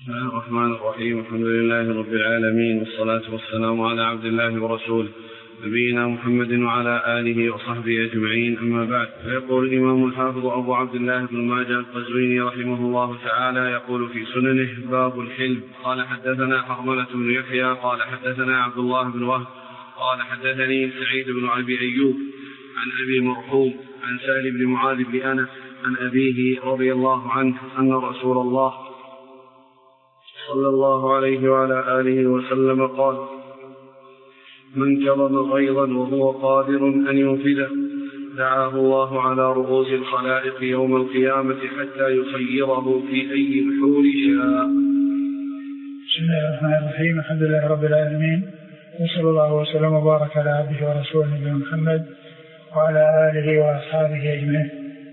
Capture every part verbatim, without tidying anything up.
بسم الله الرحمن الرحيم. الحمد لله رب العالمين، والصلاة والسلام على عبد الله ورسوله نبينا محمد وعلى آله وصحبه أجمعين، أما بعد. فيقول الإمام الحافظ أبو عبد الله بن ماجه القزويني رحمه الله تعالى يقول في سننه: باب الحلم. قال حدثنا حرملة بن يحيى قال حدثنا عبد الله بن وهب قال حدثني سعيد بن أبي أيوب عن أبي مرحوم عن سهل بن معاذ بن أنس عن أبيه رضي الله عنه أن رسول الله صلى الله عليه وعلى آله وسلم قال: من كظم غيظا وهو قادر أن ينفذه دعاه الله على رؤوس الخلائق يوم القيامة حتى يخيره في أي الحور شاء. بسم الله الرحمن الرحيم. الحمد لله رب العالمين، وصلى الله وسلم وبارك على عبده ورسوله نبينا محمد وعلى آله وأصحابه أجمعين.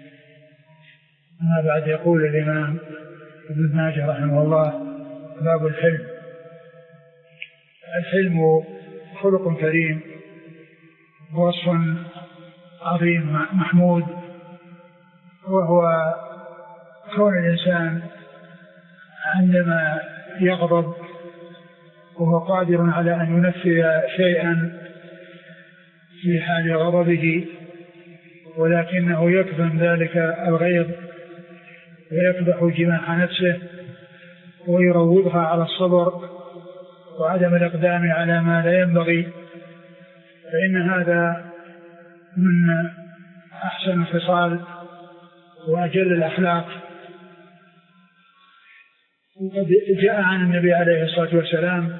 أما بعد، يقول الإمام ابن ماجه رحمه الله: باب الحلم. الحلم خلق كريم، وصف عظيم محمود، وهو كون الإنسان عندما يغضب وهو قادر على أن ينفذ شيئا في حال غضبه، ولكنه يكظم ذلك الغيظ ويكبح جماح نفسه ويروضها على الصبر وعدم الإقدام على ما لا ينبغي، فإن هذا من أحسن الخصال وأجل الأخلاق. وقد جاء عن النبي عليه الصلاة والسلام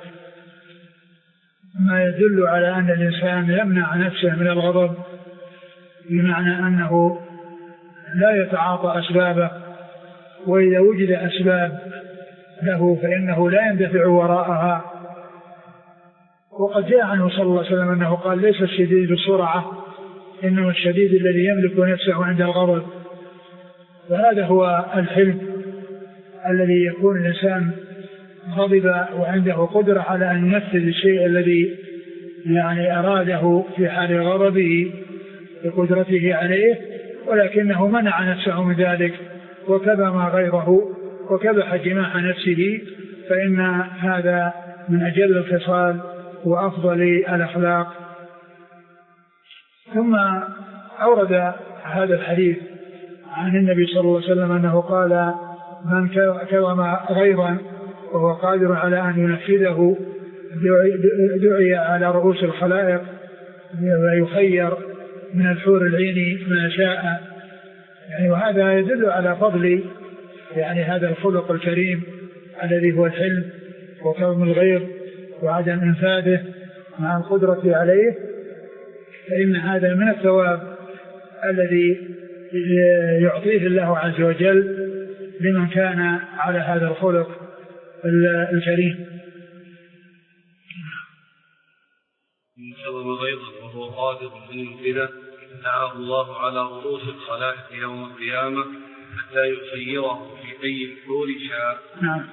ما يدل على أن الإنسان يمنع نفسه من الغضب، بمعنى أنه لا يتعاطى أسبابه، وإذا وجد أسباب له فإنه لا يندفع وراءها. وقد جاء عنه صلى الله عليه وسلم أنه قال: ليس الشديد بسرعة، إنما الشديد الذي يملك نفسه عند الغضب. فهذا هو الحلم الذي يكون الإنسان غضب وعنده قدرة على أن ينفذ الشيء الذي يعني أراده في حال غضبه بقدرته عليه، ولكنه منع نفسه من ذلك وكظم غيره وكبح جماح نفسه، فإن هذا من أجل الخصال وأفضل الأخلاق. ثم أورد هذا الحديث عن النبي صلى الله عليه وسلم أنه قال: من كظم غيظا وهو قادر على أن ينفذه دعي على رؤوس الخلائق ويخير من الحور العين ما شاء. يعني وهذا يدل على فضل يعني هذا الخلق الكريم الذي هو الحلم وكظم الغيظ وعدم إنفاذه مع القدرة عليه، فإن هذا من الثواب الذي يعطيه الله عز وجل لمن كان على هذا الخلق الكريم. من كظم غيظا وهو قادر أن ينفذه دعاه الله على رؤوس الخلائق يوم القيامة حتى يخيره في أي الحور شاء. نعم.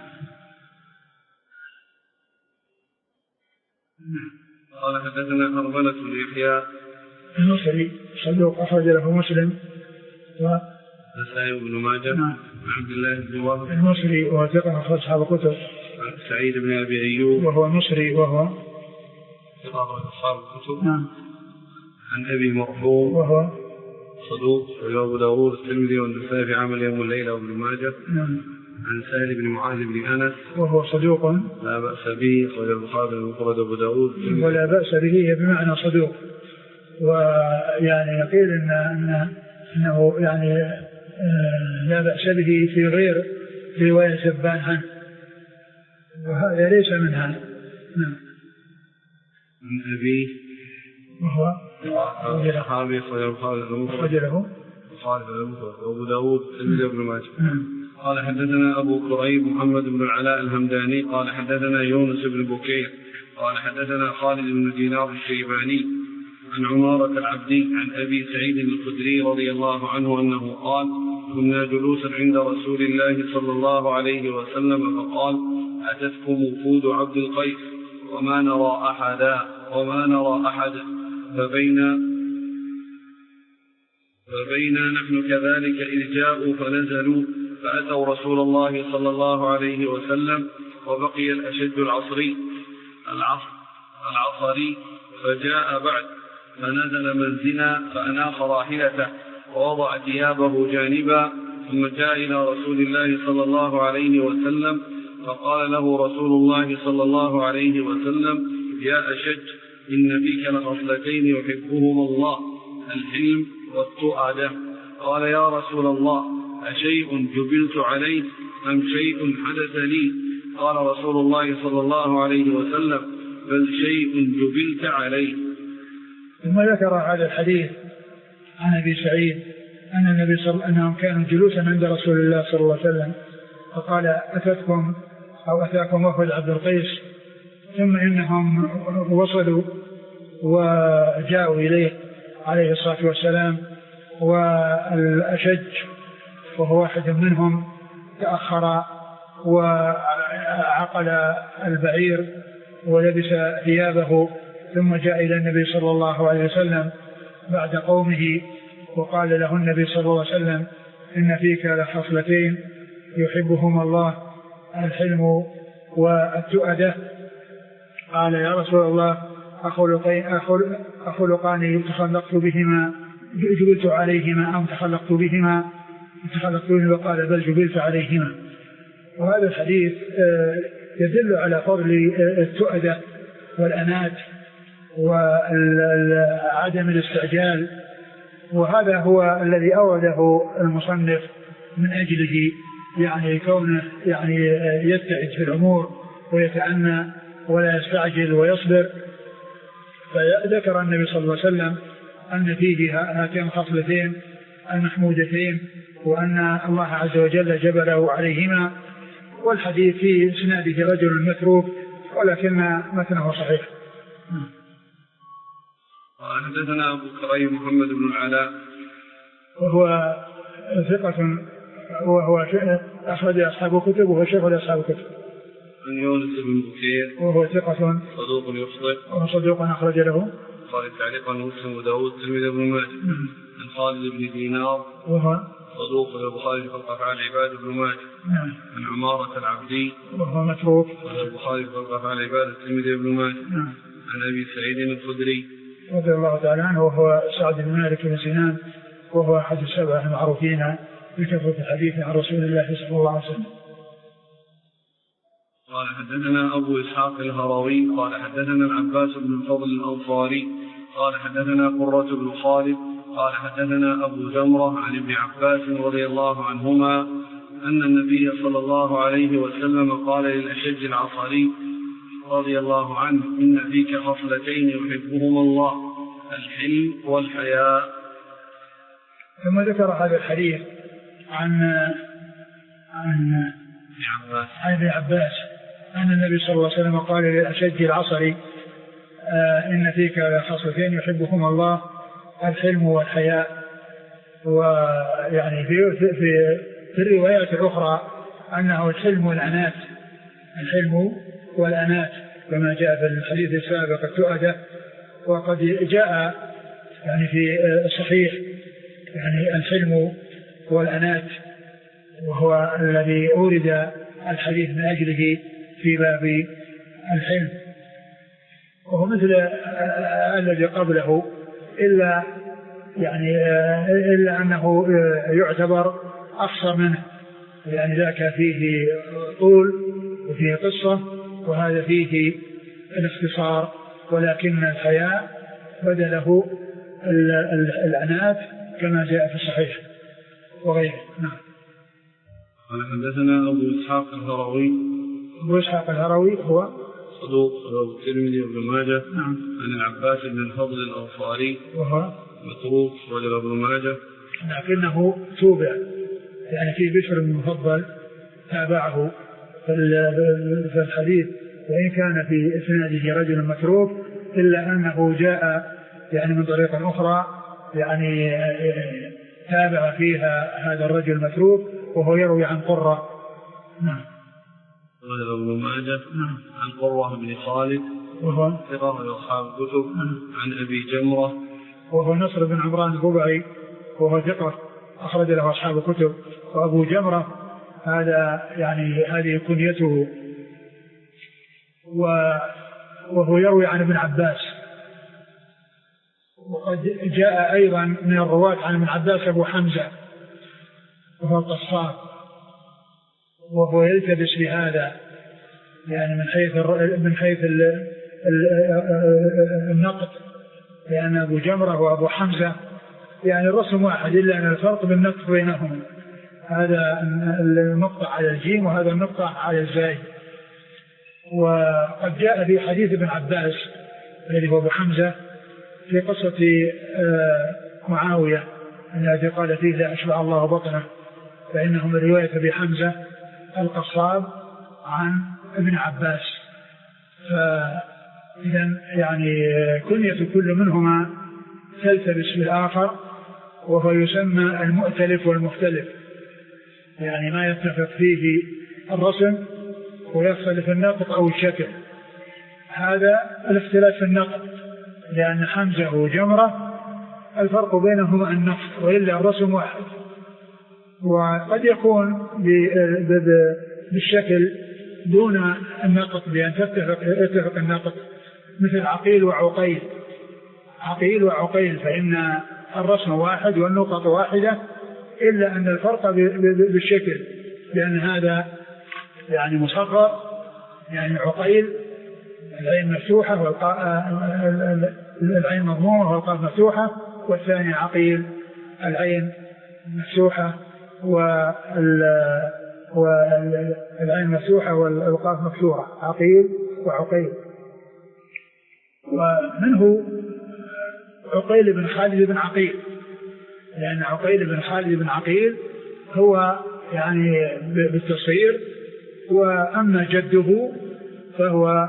قال حدثنا حرملة بن يحيى المصري صدوق أخرج له مسلم ونسائي بن ماجه. نعم. عبد الله بن وهب المصري وهو ثقة أخرج أصحاب الكتب. سعيد بن أبي أيوب وهو مصري وهو ثقة أخرج أصحاب الكتب. نعم. عن أبي مرحوم وهو صدوق وأبو داود الترمذي والنسائي في عمل يوم الليلة وابن ماجه. نعم. عن سهل بن معاذ بن أنس وهو صدوق لا بأس به، أخرج البخاري المفرد وأبو داود ولا بأس به بمعنى صدوق. ويعني يقيل إن إن إنه يعني لا بأس به في غير رواية سبان عنه، وهذا ليس منها. نعم. من أبيه وهو صحابي أخرج البخاري المفرد له وأبو داود الترمذي وابن ماجه. قال حدثنا أبو كريب محمد بن العلاء الهمداني قال حدثنا يونس بن بكير قال حدثنا خالد بن دينار الشيباني عن عمارة العبدي عن أبي سعيد الخدري رضي الله عنه أنه قال: كنا جلوسا عند رسول الله صلى الله عليه وسلم فقال: أتتكم وفود عبد القيس وما نرى أحدا وما نرى أحدا فبينا فبينا نحن كذلك إذ جاءوا فنزلوا فأتوا رسول الله صلى الله عليه وسلم وبقي الأشج العصري العصر العصري فجاء بعد فنزل منزلا فأناخ راحلته ووضع ثيابه جانبا ثم جاء إلى رسول الله صلى الله عليه وسلم فقال له رسول الله صلى الله عليه وسلم يا أشج إن فيك لخصلتين يحبهما الله الحلم والتؤدة. قال يا رسول الله أشيء جبلت عليه أم شيء حدث لي؟ قال رسول الله صلى الله عليه وسلم بل شيء جبلت عليه. ثم ذكر هذا الحديث عن أبي سعيد أن النبي صلى الله عليه وسلم كانوا جلوسا عند رسول الله صلى الله عليه وسلم فقال أتتكم أو أتاكم وفد عبد القيس ثم إنهم وصلوا وجاءوا إليه عليه الصلاة والسلام والأشج وهو واحد منهم تأخر وعقل البعير ولبس ثيابه ثم جاء إلى النبي صلى الله عليه وسلم بعد قومه وقال له النبي صلى الله عليه وسلم إن فيك لخصلتين يحبهما الله الحلم والتؤدة. قال يا رسول الله أخلقان تخلقت بهما جبلت عليهما أم تخلقت بهما تخلقت بهما؟ وقال بل جبلت عليهما. وهذا الحديث يدل على فضل التؤدة والأنات وعدم الاستعجال، وهذا هو الذي أورده المصنف من أجله يعني كونه يعني يتعد في الأمور ويتأنى ولا يستعجل ويصبر. فذكر النبي صلى الله عليه وسلم أن فيه هاتين الخصلتين المحمودتين وأن الله عز وجل جبله عليهما. والحديث في إسناده رجل متروك ولكن متنه صحيح. حدثنا أبو كريم محمد بن العلاء وهو ثقة وهو أخرج أصحاب الكتب وهو شيخ لأصحاب الكتب. عن يونس بن بكير وهو ثقة صدوق يخطئ وهو صدوق أخرج له خالد تعليقا مسلم وداود الترمذي بن ماجه. عن خالد بن دينار وهو صدوق البخاري في أفعال العباد بن ماجه. عن عمارة العبدي وهو متروك البخاري في أفعال العباد الترمذي بن ماجه. عن أبي سعيد الخدري رضي الله تعالى عنه وهو سعد بن مالك بن سنان وهو أحد السبعة المعروفين بكثرة الحديث عن رسول الله صلى الله عليه وسلم. قال حدثنا أبو إسحاق الهروي قال حدثنا العباس بن الفضل الأنصاري قال حدثنا قرة بن خالد قال حدثنا أبو جمرة عن ابن عباس رضي الله عنهما أن النبي صلى الله عليه وسلم قال للأشج العصري رضي الله عنه إن فيك خصلتين يحبهما الله الحلم والحياء. ثم ذكر هذا الحديث عن عن عن ابن عباس أن النبي صلى الله عليه وسلم قال للأشج العصري آه إن فيك خصلتين يحبهما الله الحلم والحياء. ويعني في في في الروايات الأخرى أنه الحلم والأنات الحلم والأنات كما جاء في الحديث السابق التؤدة. وقد جاء يعني في الصحيح يعني الحلم والأنات وهو الذي أورد الحديث من أجله في باب الحلم وهو مثل الذي قبله إلا يعني إلا أنه يعتبر أقصر منه يعني ذاك فيه طول وفيه قصة وهذا فيه الاختصار ولكن الحياء بدله العنات كما جاء في الصحيح وغيره. نعم. قال حدثنا أبو إسحاق الهروي أبو إسحاق الهروي هو صدوق رواه الترمذي وابن ماجه. نعم. عن العباس بن الفضل الأنصاري وهو متروك وجل ابن ماجه لكنه توبع يعني في بشر المفضل تابعه في الحديث وإن كان في إسناده رجل متروك إلا أنه جاء يعني من طريق أخرى يعني تابع فيها هذا الرجل المتروك وهو يروي عن قرة. نعم. وجل ابن ماجه عن قرة بن خالد وهو ثقة لأصحاب الكتب. عن أبي جمرة وهو نصر بن عمران الربعي وهو ثقة أخرج له أصحاب الكتب. وأبو جمرة هذا يعني هذه كنيته. وهو يروي عن ابن عباس. وقد جاء أيضا من الرواة عن ابن عباس أبو حمزة وهو القصاب، وهو يلتبس بهذا يعني من حيث من حيث النقد، لأن أبو جمرة وأبو حمزة يعني الرسم واحد، إلا أن الفرق بالنقد بينهم، هذا النقطة على الجيم وهذا النقطة على الزاي. وقد جاء في حديث ابن عباس الذي هو أبو حمزة في قصة معاوية الذي قال فيه لا أشبع الله بطنه، فإنه من رواية أبي حمزة القصاب عن ابن عباس. فإذا يعني كنية كل منهما تلتبس بالآخر، وهو يسمى المؤتلف والمختلف، يعني ما يتفق فيه الرسم ويختلف النقط أو الشكل. هذا الاختلاف في النقط، لأن حمزة وجمرة الفرق بينهما النقط، وإلا الرسم واحد. وقد يكون بالشكل دون النقط بأن تتفق النقط، مثل عقيل وعقيل. عقيل وعقيل فإن الرسم واحد والنقط واحدة، إلا أن الفرق بالشكل، لأن هذا يعني مصغر، يعني عقيل العين مفتوحة والعين مضمومة والقاف مفتوحة، والثاني عقيل العين مفتوحة والعين مفتوحة والقاف مفتوحة، عقيل وعقيل. ومنه عقيل بن خالد بن عقيل، لأن عقيل بن خالد بن عقيل هو يعني بالتصغير، وأما جده فهو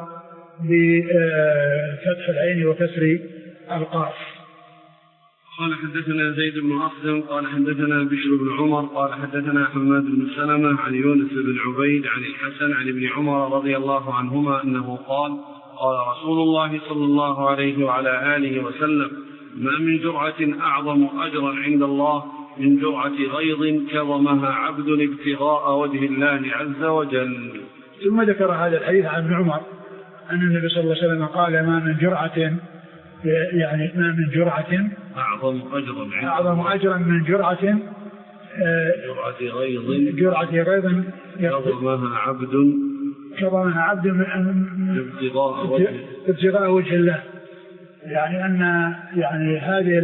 بفتح العين وكسر القاف. قال حدثنا زيد بن أخزم قال حدثنا بشر بن عمر قال حدثنا حماد بن سلمة عن يونس بن عبيد عن الحسن عن ابن عمر رضي الله عنهما أنه قال قال رسول الله صلى الله عليه وعلى آله وسلم ما من جرعة أعظم أجرا عند الله من جرعة غيظ كظمها عبد ابتغاء وجه الله عز وجل. ثم ذكر هذا الحديث عن ابن عمر أن النبي صلى الله عليه وسلم قال ما من جرعة يعني ما من جرعة أعظم أجرا أعظم أجرا من جرعة جرعة غيظ جرعة غيظ كظمها عبد كظمها عبد ابتغاء وجه ابتغاء وجه الله. يعني أن يعني هذه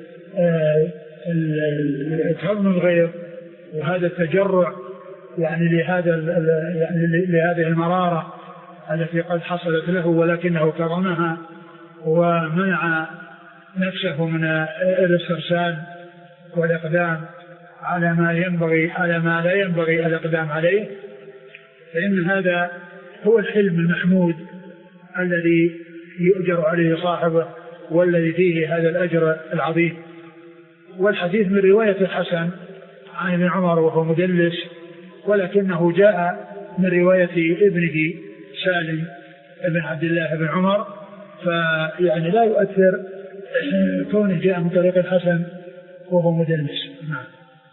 الكظم الغيظ وهذا التجرع يعني لهذا يعني لهذه المرارة التي قد حصلت له، ولكنه كظمها ومنع نفسه من الاسترسال والإقدام على ما ينبغي على ما لا ينبغي الإقدام عليه، فإن هذا هو الحلم المحمود الذي يؤجر عليه صاحبه، والذي فيه هذا الأجر العظيم. والحديث من رواية الحسن عن ابن عمر وهو مدلس، ولكنه جاء من رواية ابنه سالم بن عبد الله بن عمر، فيعني لا يؤثر كونه جاء من طريق الحسن وهو مدلس. نعم.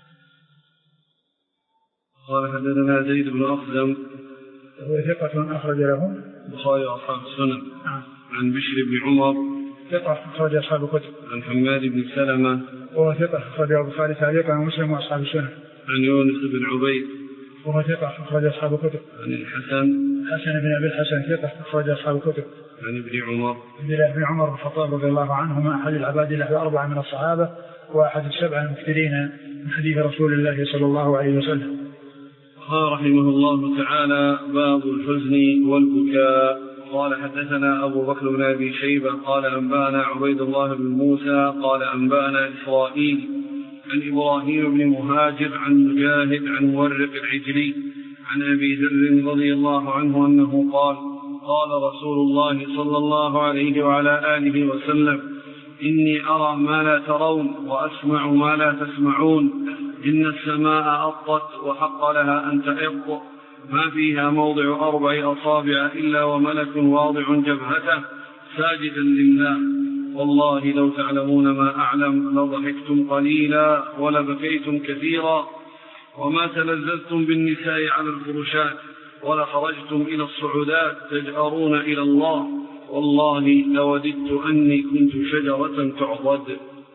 قال حدثنا زيد بن أخزم وهو ثقة أخرج له البخاري وأصحاب السنن. نعم. عن بشر بن عمر ثقة أخرج أصحاب الكتب. عن حماد بن سلمة وهو ثقة أخرج البخاري تعليقا ومسلم وأصحاب السنن. عن يونس بن عبيد وهو ثقة أخرج أصحاب الكتب. عن الحسن حسن بن أبي الحسن ثقة أخرج أصحاب الكتب. عن ابن عمر عبد الله بن عمر بن الخطاب رضي الله عنهما أحد العباد له الأربعة من الصحابة وأحد السبعة المكثرين من حديث رسول الله صلى الله عليه وسلم. قال رحمه الله تعالى باب الحزن والبكاء. قال حدثنا أبو بكر بن أبي شيبة قال أنبأنا عبيد الله بن موسى قال أنبأنا إسرائيل عن إبراهيم بن مهاجر عن مجاهد عن مورق العجلي عن أبي ذر رضي الله عنه أنه قال قال رسول الله صلى الله عليه وعلى آله وسلم إني أرى ما لا ترون وأسمع ما لا تسمعون. إن السماء أطت وحق لها أن تئط ما فيها موضع أربع أصابع إلا وملك واضع جبهته ساجدا لله. والله لو تعلمون ما أعلم لضحكتم قليلا ولبكيتم كثيرا. وما تلذذتم بالنساء على الفرشات ولا خرجتم إلى الصعودات تجأرون إلى الله والله لوددت أني كنت شجرة تعضد.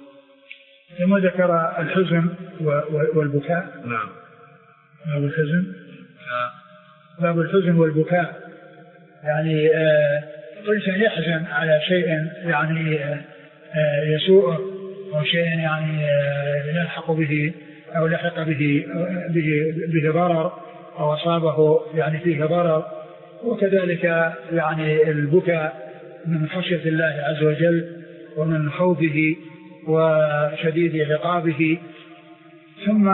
ثم ذكر الحزن والبكاء. نعم. باب الحزن باب الحزن والبكاء، يعني كل شيء يحزن على شيء يعني يسوءه أو شيء يعني يلحق به أو لحق به به, به ضرر أو أصابه يعني فيه ضرر، وكذلك يعني البكاء من خشية الله عز وجل ومن خوفه وشديد عقابه. ثم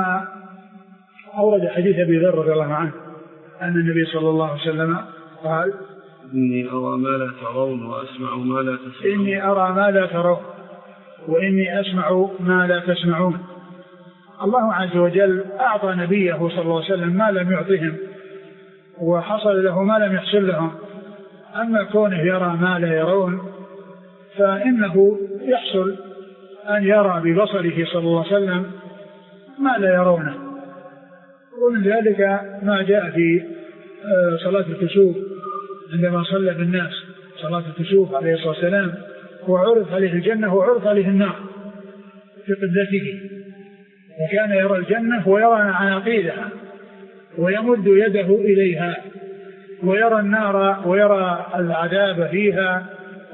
أورد حديث أبي ذر رضي الله عنه أن النبي صلى الله عليه وسلم قال: إني أرى ما لا ترون وأسمع ما لا تسمعون. إني أرى ما لا ترون وإني أسمع ما لا تسمعون. الله عز وجل أعطى نبيه صلى الله عليه وسلم ما لم يعطهم، وحصل له ما لم يحصل لهم. أما كونه يرى ما لا يرون فإنه يحصل أن يرى ببصره صلى الله عليه وسلم ما لا يرونه. ومن ذلك ما جاء في صلاة الكسوف عندما صلى بالناس صلاة الكسوف عليه الصلاة والسلام، وعرض عليه الجنة وعرض عليه النار في قبلته، وكان يرى الجنة ويرى عناقيدها ويمد يده إليها، ويرى النار ويرى العذاب فيها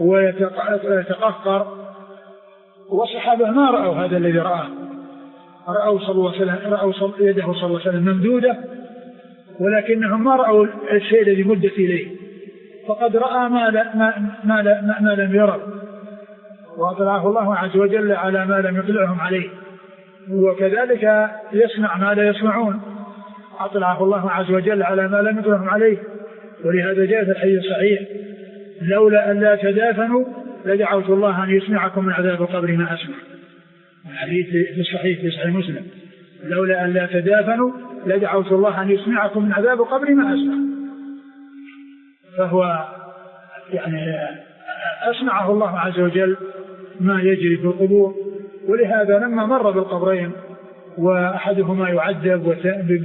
ويتقهقر. والصحابة ما رأوا هذا الذي رآه، رأوا صلى الله عليه وسلم رأوا يده صلى الله عليه وسلم ممدودة، ولكنهم ما رأوا الشيء الذي مدت إليه، فقد رأى ما, لا ما, ما, لا ما لم يروا، وأطلعه الله عز وجل على ما لم يطلعهم عليه. وكذلك يسمع ما لا يسمعون، أطلعه الله عز وجل على ما لم يطلعهم عليه. ولهذا جاء في الحديث الصحيح: لولا أن لا تدافنوا لدعوت الله أن يسمعكم من عذاب القبر ما أسمع. الحديث في الصحيح في صحيح مسلم: لولا أن لا تدافنوا لدعوت الله أن يسمعكم من عذاب القبر ما أسمع. فهو يعني أسمعه الله عز وجل ما يجري في القبور. ولهذا لما مر بالقبرين وأحدهما يعذب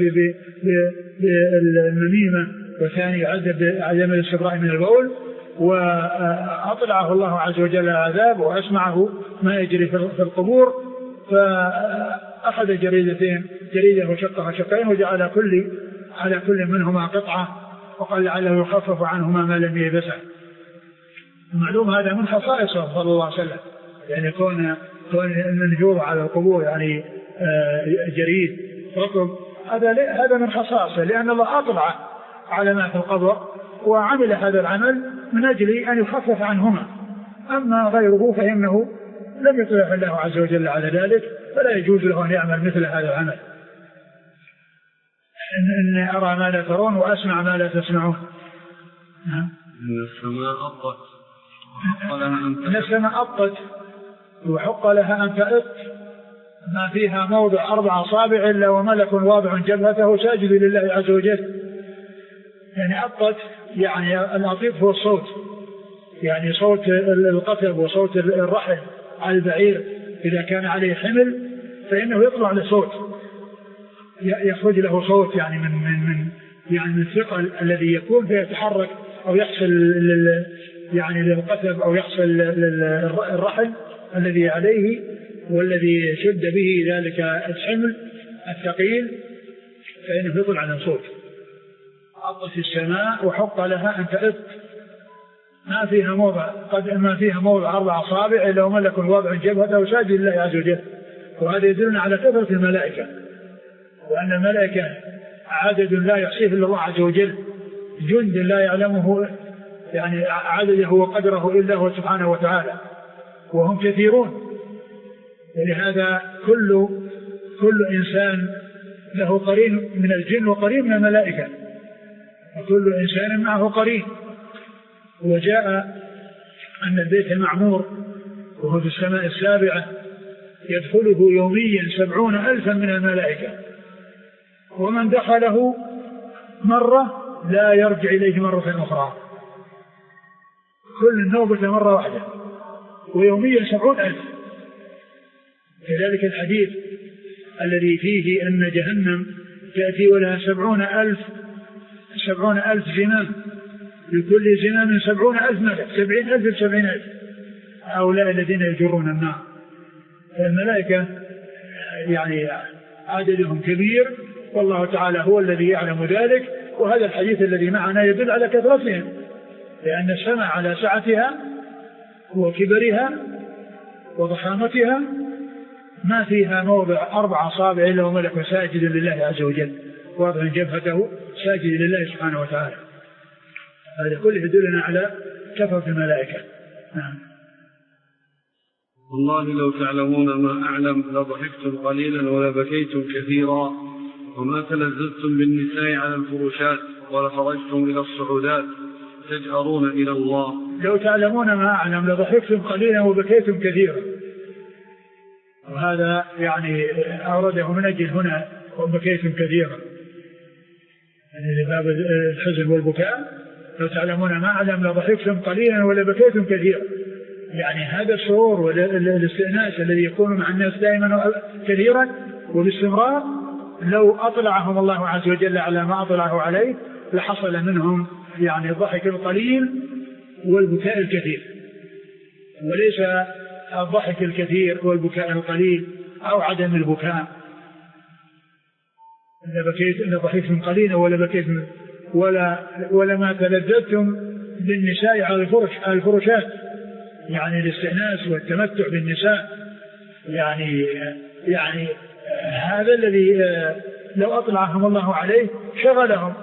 بالنميمة والثاني يعذب بعدم الاستبراء من البول، وأطلعه الله عز وجل العذاب وأسمعه ما يجري في القبور، فأخذ جريدتين جريدة وشقها شقين وجعل كل على كل منهما قطعة وقال لعله يخفف عنهما ما لم يلبسه. معلوم هذا من خصائصه صلى الله عليه وسلم، يعني كون كون النجور على القبور يعني جريد رطب، هذا هذا من خصائصه، لأن الله أطلع على ما في القبر وعمل هذا العمل من أجل أن يخفف عنهما. أما غيره فإنه لم يطلع الله عز وجل على ذلك، فلا يجوز له أن يعمل مثل هذا العمل. إن أرى ما لا ترون وأسمع ما لا تسمعون. إن السماء أطت إن السماء أطت وحق لها أن تأط، ما فيها موضع أربع أصابع إلا وملك واضع جبهته ساجد لله عز وجل. يعني أطت يعني الأطيب هو الصوت، يعني صوت القتب وصوت الرحل على البعير إذا كان عليه حمل فإنه يطلع لصوت، يخرج له صوت يعني من من من يعني من الثقل الذي يكون فيتحرك أو يحصل يعني للقتب أو يحصل للرحل الذي عليه والذي شد به ذلك الحمل الثقيل، فإنه يطلع له صوت. أطت السماء وحق لها أن تأط، ما فيها موضع قد ما فيها موضع أربع أصابع إلا وملك واضع جبهته ساجد لله عز وجل. وهذا يدلنا على كثرة الملائكة، وأن الملائكة عدد لا يحصيه إلا الله عز وجل، جند لا يعلمه يعني عدده وقدره إلا هو سبحانه وتعالى، وهم كثيرون. ولهذا كل كل إنسان له قرين من الجن وقرين من الملائكة، وكل إنسان معه قرين. وجاء أن البيت المعمور وهو في السماء السابعة يدخله يوميا سبعون ألفا من الملائكة، ومن دخله مرة لا يرجع إليه مرة أخرى، كل النوبة مرة واحدة، ويوميا سبعون ألف. كذلك الحديث الذي فيه أن جهنم تأتي ولها سبعون ألف سبعون ألف زمام، لكل زمام سبعون ألف ملك، سبعين ألف بسبعين ألف، هؤلاء الذين يجرون النار. الملائكة يعني عددهم كبير، والله تعالى هو الذي يعلم ذلك. وهذا الحديث الذي معنا يدل على كثرتهم، لأن السماء على سعتها وكبرها وضخامتها ما فيها موضع أربع أصابع إلا وملك ساجد لله عز وجل، واضع جبهته ساجد لله سبحانه وتعالى. هذا كله يدلنا على كثرة الملائكة. نعم. والله لو تعلمون ما أعلم لضحكتم قليلا ولبكيتم كثيرا، وما تلذذتم بالنساء على الفروشات ولخرجتم إلى الصعودات تجأرون إلى الله. لو تعلمون ما أعلم لضحكتم قليلا وبكيتم كثيرا، وهذا يعني أورده من أجل هنا وبكيتم كثيرا، يعني لباب الحزن والبكاء. لو تعلمون ما أعلم لضحكتم قليلا ولبكيتم كثيرا، يعني هذا الشعور والاستئناس الذي يكون مع الناس دائما كثيرا وباستمرار، لو أطلعهم الله عز وجل على ما أطلعه عليه لحصل منهم يعني الضحك القليل والبكاء الكثير، وليس الضحك الكثير والبكاء القليل أو عدم البكاء. إذا بكيت إذا ضحكتم قليلا ولا بكيتم ولا ولا ما تلذذتم بالنساء على الفرش على الفرشات، يعني الاستئناس والتمتع بالنساء، يعني يعني هذا الذي لو أطلعهم الله عليه شغلهم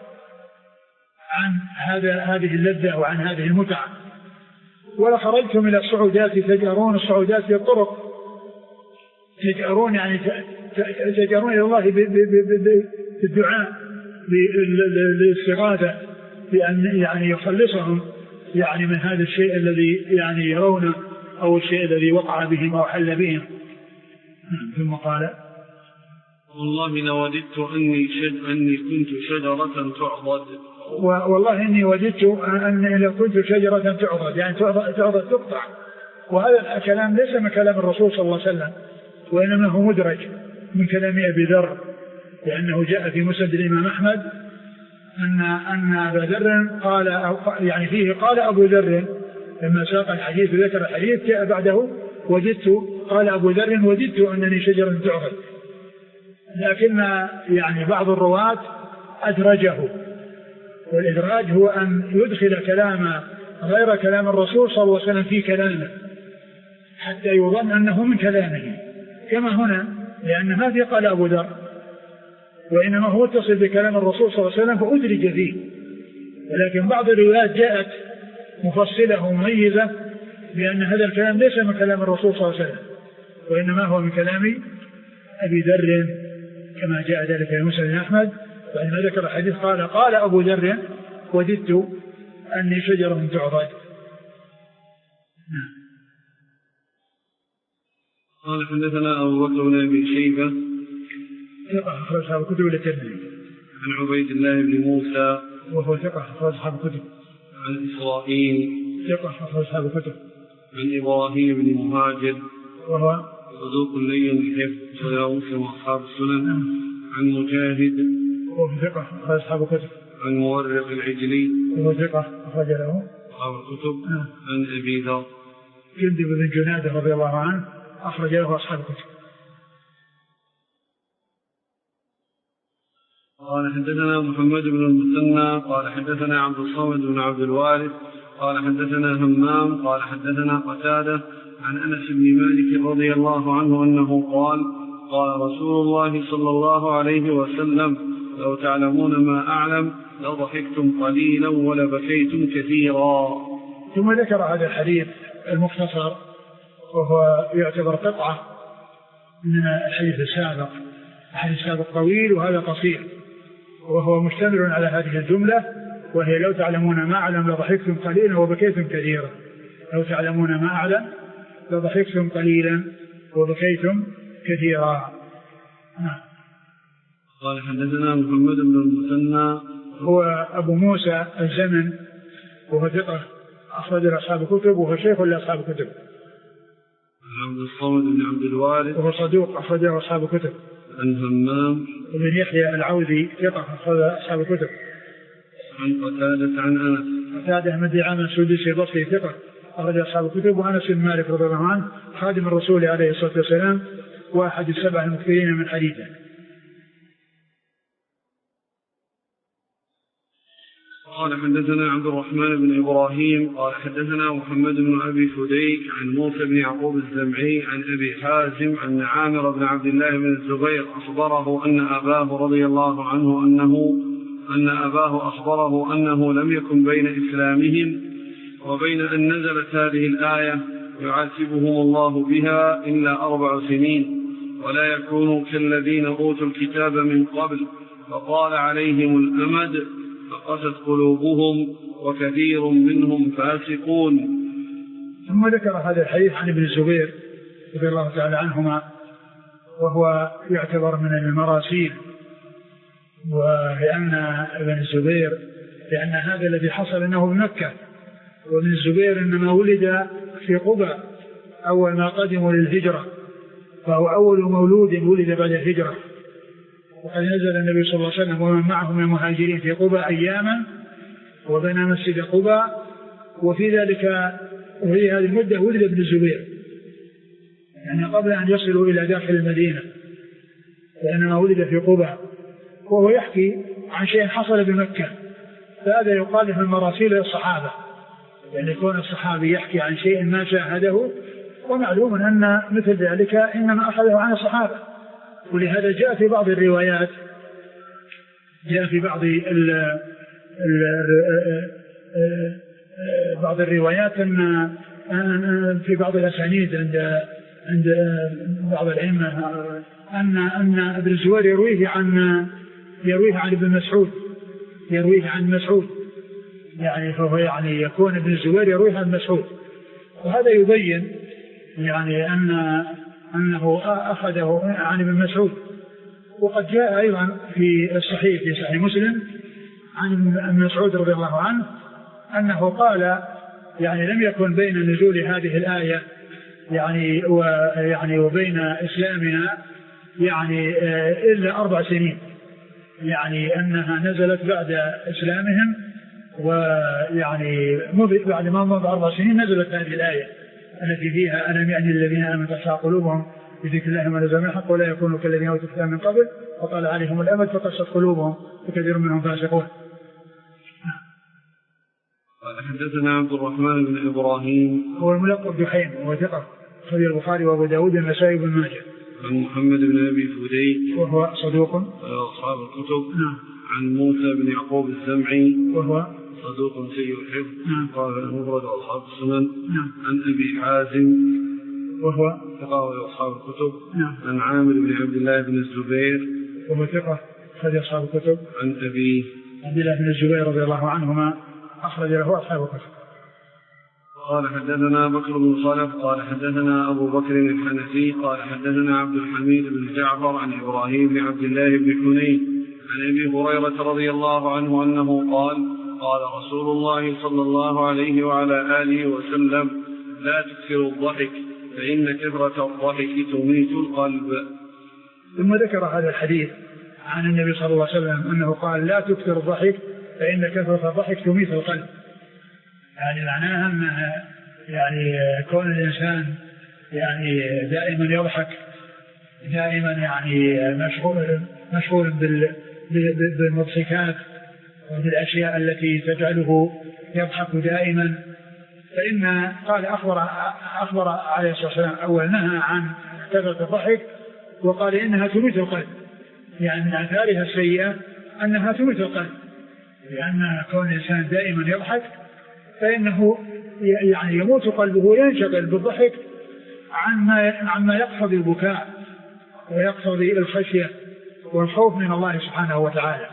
عن هذا هذه اللذة وعن هذه المتعة. ولا خرجتم إلى الصعودات تجأرون، الصعودات في الطرق تجأرون، يعني تجأرون إلى الله بالدعاء بالاستغاثة بأن يعني يخلصهم يعني من هذا الشيء الذي يعني يرونه أو الشيء الذي وقع بهم أو حل بهم. ثم قال والله لوددت أني, شد أني كنت شجرة تعضد. والله إني وددت أني لو كنت شجرة تعضد، يعني تعضد تقطع. وهذا الكلام ليس من كلام الرسول صلى الله عليه وسلم، وإنما هو مدرج من كلام أبي ذر، لأنه جاء في مسند الإمام أحمد أن أن أبا ذر قال، يعني فيه قال أبو ذر لما ساق الحديث ذكر الحديث جاء بعده وجدت، قال أبو ذر وجدت أنني شجرة تعضد، لكن يعني بعض الرواة أدرجه، والإدراج هو أن يدخل كلام غير كلام الرسول صلى الله عليه وسلم في كلامه حتى يظن أنه من كلامه، كما هنا، لأن ما في قال أبو ذر، وإنما هو اتصل بكلام الرسول صلى الله عليه وسلم فأدرج فيه. ولكن بعض الروايات جاءت مفصلة ومميزة بأن هذا الكلام ليس من كلام الرسول صلى الله عليه وسلم، وإنما هو من كلام أبي ذر كما جاء ذلك في مسند أحمد. وعندما ذكر الحديث قال قال أبو ذر وددت أني شجرة تعضد. قال حدثنا أبو بكر بن أبي شيبة ثقة أخرج أصحاب الكتب الترمذي. عن عبيد الله بن موسى وهو ثقة أخرج أصحاب الكتب. عن إسرائيل ثقة أخرج أصحاب الكتب. عن إبراهيم بن مهاجر وهو صدوق لين الحفظ وله مسلم وأصحاب السنن. عن مجاهد وهو ثقة أخرج أصحاب الكتب. عن مورق العجلي وهو ثقة أخرج له أصحاب الكتب. عن أبي ذر جندب بن جنادة رضي الله عنه أخرج له أصحاب الكتب. قال حدثنا محمد بن المثنى قال حدثنا عبد الصمد بن عبد الوارث قال حدثنا همام قال حدثنا قتادة عن أنس بن مالك رضي الله عنه أنه قال قال رسول الله صلى الله عليه وسلم لو تعلمون ما أعلم لضحكتم قليلا ولبكيتم كثيرا. ثم ذكر هذا الحديث المختصر وهو يعتبر قطعة من الحديث السابق. الحديث السابق طويل وهذا قصير، وهو مشتمل على هذه الجملة وهي لو تعلمون ما أعلم لضحكتم قليلا وبكيتم كثيرا. لو تعلمون ما أعلم لضحكتم قليلا وبكيتم كثيرا. قال حدثنا محمد بن المثنى هو أبو موسى الزمن وهو ثقة أخرج أصحاب الكتب وهو شيخ لأصحاب الكتب. عبد الصمد بن عبد الوارث وهو صدوق أخرج أصحاب الكتب. عن همام بن يحيى العوذي ثقة أخرج أصحاب الكتب. عن قتادة عن أنس. قتادة بن دعامة السدوسي البصري ثقة أخرج أصحاب الكتب. وأنس بن مالك رضي الله عنه خادم الرسول عليه الصلاة والسلام واحد السبع المكثرين من حديثه. قال حدثنا عبد الرحمن بن إبراهيم قال حدثنا محمد بن أبي فديك عن موسى بن يعقوب الزمعي عن أبي حازم أن عامر بن عبد الله بن الزبير أخبره أن أباه رضي الله عنه أنه أن أباه أخبره أنه لم يكن بين إسلامهم وبين أن نزلت هذه الآية يعاتبهم الله بها إلا أربع سنين ولا يكونوا كالذين أوتوا الكتاب من قبل فطال عليهم الأمد فقست قلوبهم وكثير منهم فاسقون. ثم ذكر هذا الحديث عن ابن الزبير رضي الله تعالى عنهما وهو يعتبر من المراسيل. ولأن ابن الزبير لأن هذا الذي حصل أنه بمكة وابن الزبير إنما ولد في قبى أول ما قدموا للهجرة فهو أول مولود ولد بعد الهجرة. وقد نزل النبي صلى الله عليه وسلم ومن معه من المهاجرين في قبى أياما وبنى مسجد قبى وفي ذلك وفي هذه المدة ولد ابن الزبير يعني قبل أن يصلوا إلى داخل المدينة لأنه ولد في قبى وهو يحكي عن شيء حصل بمكة. فهذا يقال من مراسيل الصحابة يعني يكون الصحابي يحكي عن شيء ما شاهده ومعلوم أن مثل ذلك إنما أخذه عن الصحابة. ولهذا جاء في بعض الروايات جاء في بعض ال ال بعض الروايات أن في بعض الأسانيد عند عند بعض الأئمة أن أن ابن الزبير يرويه عن يرويه عن ابن مسعود يرويه عن مسعود يعني فهو يعني يكون ابن الزبير يرويه عن مسعود. وهذا يبين يعني أن أنه أخذه عن ابن مسعود. وقد جاء أيضا في الصحيح في صحيح مسلم عن ابن مسعود رضي الله عنه أنه قال يعني لم يكن بين نزول هذه الآية يعني ويعني وبين إسلامنا يعني إلا أربع سنين يعني أنها نزلت بعد إسلامهم ويعني بعد ما مضى أربع سنين نزلت هذه الآية التي فيها ألم يعني الذين آمنوا تخشع قلوبهم بذكر الله ما نزل من الحق ولا يكونوا كالذين أوتوا الكتاب من قبل وطال عليهم الأمد فقست قلوبهم وكثير منهم فاسقون. قال حدثنا عبد الرحمن بن إبراهيم هو الملقب بحين وهو ثقة أخرجه البخاري وأبو داود والنسائي وابن ماجه. عن محمد بن أبي فديك وهو صدوق أصحاب الكتب. نعم. عن موسى بن يعقوب الزمعي وهو صدوق سيء الحفظ. نعم. قال المفرد أصحاب السنن. نعم. عن أبي حازم وهو ثقة أصحاب الكتب. نعم. عن عامر بن عبد الله بن الزبير وهو ثقة أخرج أصحاب الكتب. عن أبي عبد الله بن الزبير رضي الله عنهما أخرج له أصحاب الكتب. قال حدثنا بكر بن خلف قال حدثنا أبو بكر الحنفي قال حدثنا عبد الحميد بن جعفر عن إبراهيم بن عبد الله بن حنين عن أبي هريرة رضي الله عنه أنه قال قال رسول الله صلى الله عليه وعلى آله وسلم لا تكثروا الضحك فإن كثرة الضحك تميت القلب. ثم ذكر هذا الحديث عن النبي صلى الله عليه وسلم أنه قال لا تكثر الضحك فإن كثرة الضحك تميت القلب. يعني معناها أن يعني كون الإنسان يعني دائما يضحك دائما يعني مشغول مشغول بالمضحكات وبالأشياء التي تجعله يضحك دائما فإن قال أخبر أخبر عليه الصلاة والسلام أول نهى عن كثرة الضحك وقال إنها تميت القلب يعني من آثارها السيئة أنها تميت القلب لأن كون الإنسان دائما يضحك فإنه يعني يموت قلبه وينشغل بالضحك عما عما يقتضي البكاء ويقتضي الخشية والخوف من الله سبحانه وتعالى.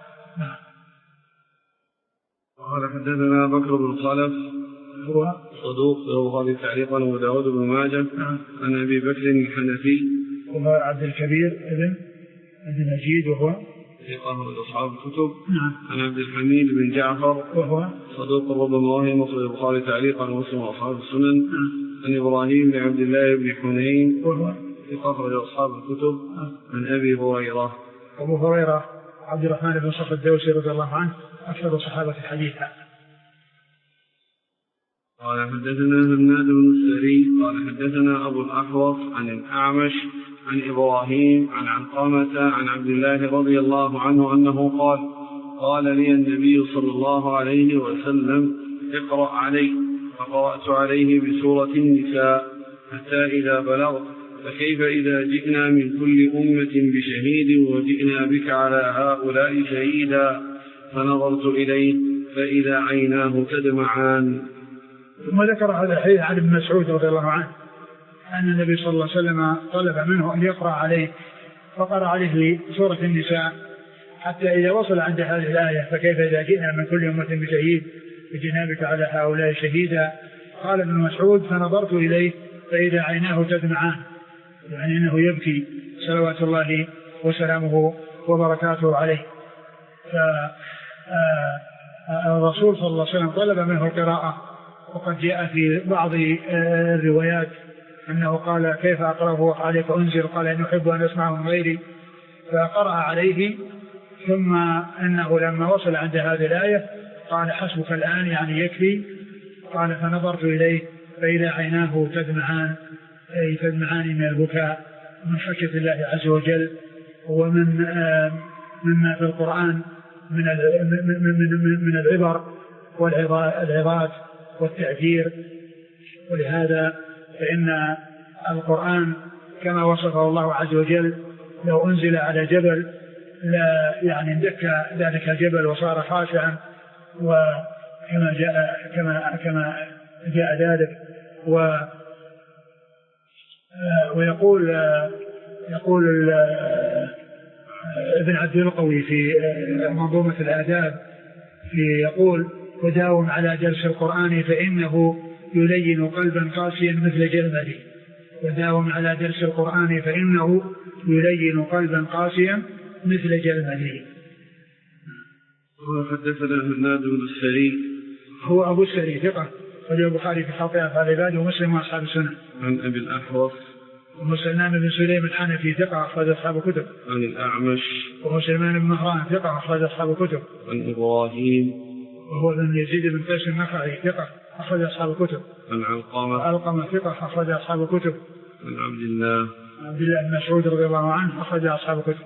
قال حدثنا بكر بن خلف هو صدوق له تعليقا وداود بن ماجه عن أبي بكر الحنفي وهو عبد الكبير ابن عبد المجيد وهو ثقة أصحاب الكتب. نعم. عن عبد الحميد بن جعفر وهو صدوق ربما وهم مخرج البخاري تعليقا ومسلم وأصحاب السنن. نعم. عن إبراهيم بن عبد الله بن حنين وهو أخرج أصحاب الكتب عن أبي هريرة. أبو هريرة عبد الرحمن بن صخر الدوسي رضي الله عنه أكثر صحابة حديثا. قال حدثنا هناد بن السري قال حدثنا أبو الأحوص عن الأعمش عن إبراهيم عن علقمة عن عبد الله رضي الله عنه أنه قال قال لي النبي صلى الله عليه وسلم اقرأ علي، فقرأت عليه بسورة النساء حتى إذا بلغت فكيف إذا جئنا من كل أمة بشهيد وجئنا بك على هؤلاء شهيدا، فنظرت إليه فإذا عيناه تدمعان. ثم ذكر هذا الحديث عن ابن مسعود رضي الله عنه أن النبي صلى الله عليه وسلم طلب منه أن يقرأ عليه، فقرأ عليه سورة النساء حتى إذا وصل عند هذه الآية فكيف إذا جئنا من كل أمة بشهيد وجئنا بك على هؤلاء شهيدا، قال ابن مسعود فنظرت إليه فإذا عيناه تدمعان، يعني أنه يبكي صلوات الله وسلامه وبركاته عليه. فالرسول صلى الله عليه وسلم طلب منه القراءة، وقد جاء في بعض الروايات أنه قال كيف أقرأه عليك أنزل، قال إن أحب أن أسمعه من غيري، فقرأ عليه. ثم أنه لما وصل عند هذه الآية قال حسبك الآن، يعني يكفي. قال فنظرت إليه فإذا عيناه تدمعان، أي تدمعان من البكاء من خشية الله عز وجل، ومن مما في القرآن من من العبر والعظات والتعبير. ولهذا فإن القرآن كما وصفه الله عز وجل لو أنزل على جبل لا يعني اندك ذلك الجبل وصار خاشعا، وكما جاء كما كما جاء ذلك. و ويقول يقول ابن عبد القوي في منظومة الآداب في يقول وداوم على درس القرآن فإنه يلين قلبا قاسيا مثل جلمله، وداوم على درس القرآن فإنه يلين قلبا قاسيا مثل جلمله. وحدثنا هناد بن السري هو أبو السري ثقة، خرجه البخاري في خاطئة العباد ومسلم وأصحاب السنة. عن أبي الأحوص وسلمان بن سليم الحنفي ثقة أخرج أصحاب الكتب. عن الأعمش وسلمان بن مهران ثقة أخرج أصحاب الكتب. عن إبراهيم وهو بن يزيد بن قيس النخعي ثقة أخرج أصحاب الكتب. عن علقمة علقمة ثقة أخرج أصحاب الكتب. عن عبد الله عبد الله بن مسعود رضي الله عنه أخرج أصحاب الكتب.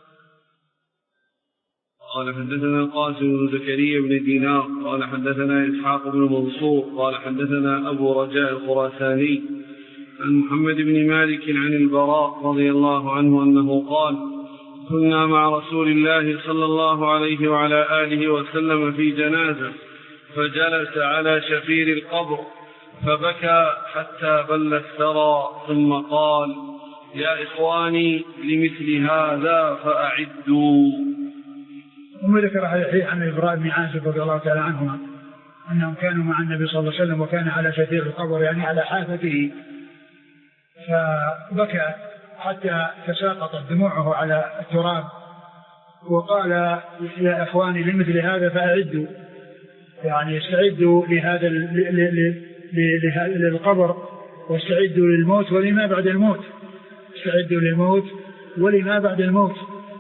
قال حدثنا القاسم بن زكريا بن دينار قال حدثنا إسحاق بن منصور قال حدثنا أبو رجاء الخراساني عن محمد بن مالك عن البراء رضي الله عنه أنه قال كنا مع رسول الله صلى الله عليه وعلى آله وسلم في جنازة فجلس على شفير القبر فبكى حتى بل الثرى ثم قال يا إخواني لمثل هذا فأعدوا. ثم ذكر هذا الحديث عن البراء بن عازب رضي الله تعالى عنهما أنهم كانوا مع النبي صلى الله عليه وسلم وكان على شفير القبر يعني على حافته، فبكى حتى تساقطت دموعه على التراب وقال يا إخواني لمثل هذا فأعدوا، يعني استعدوا لهذا للقبر واستعدوا للموت ولما بعد الموت، استعدوا للموت ولما بعد الموت.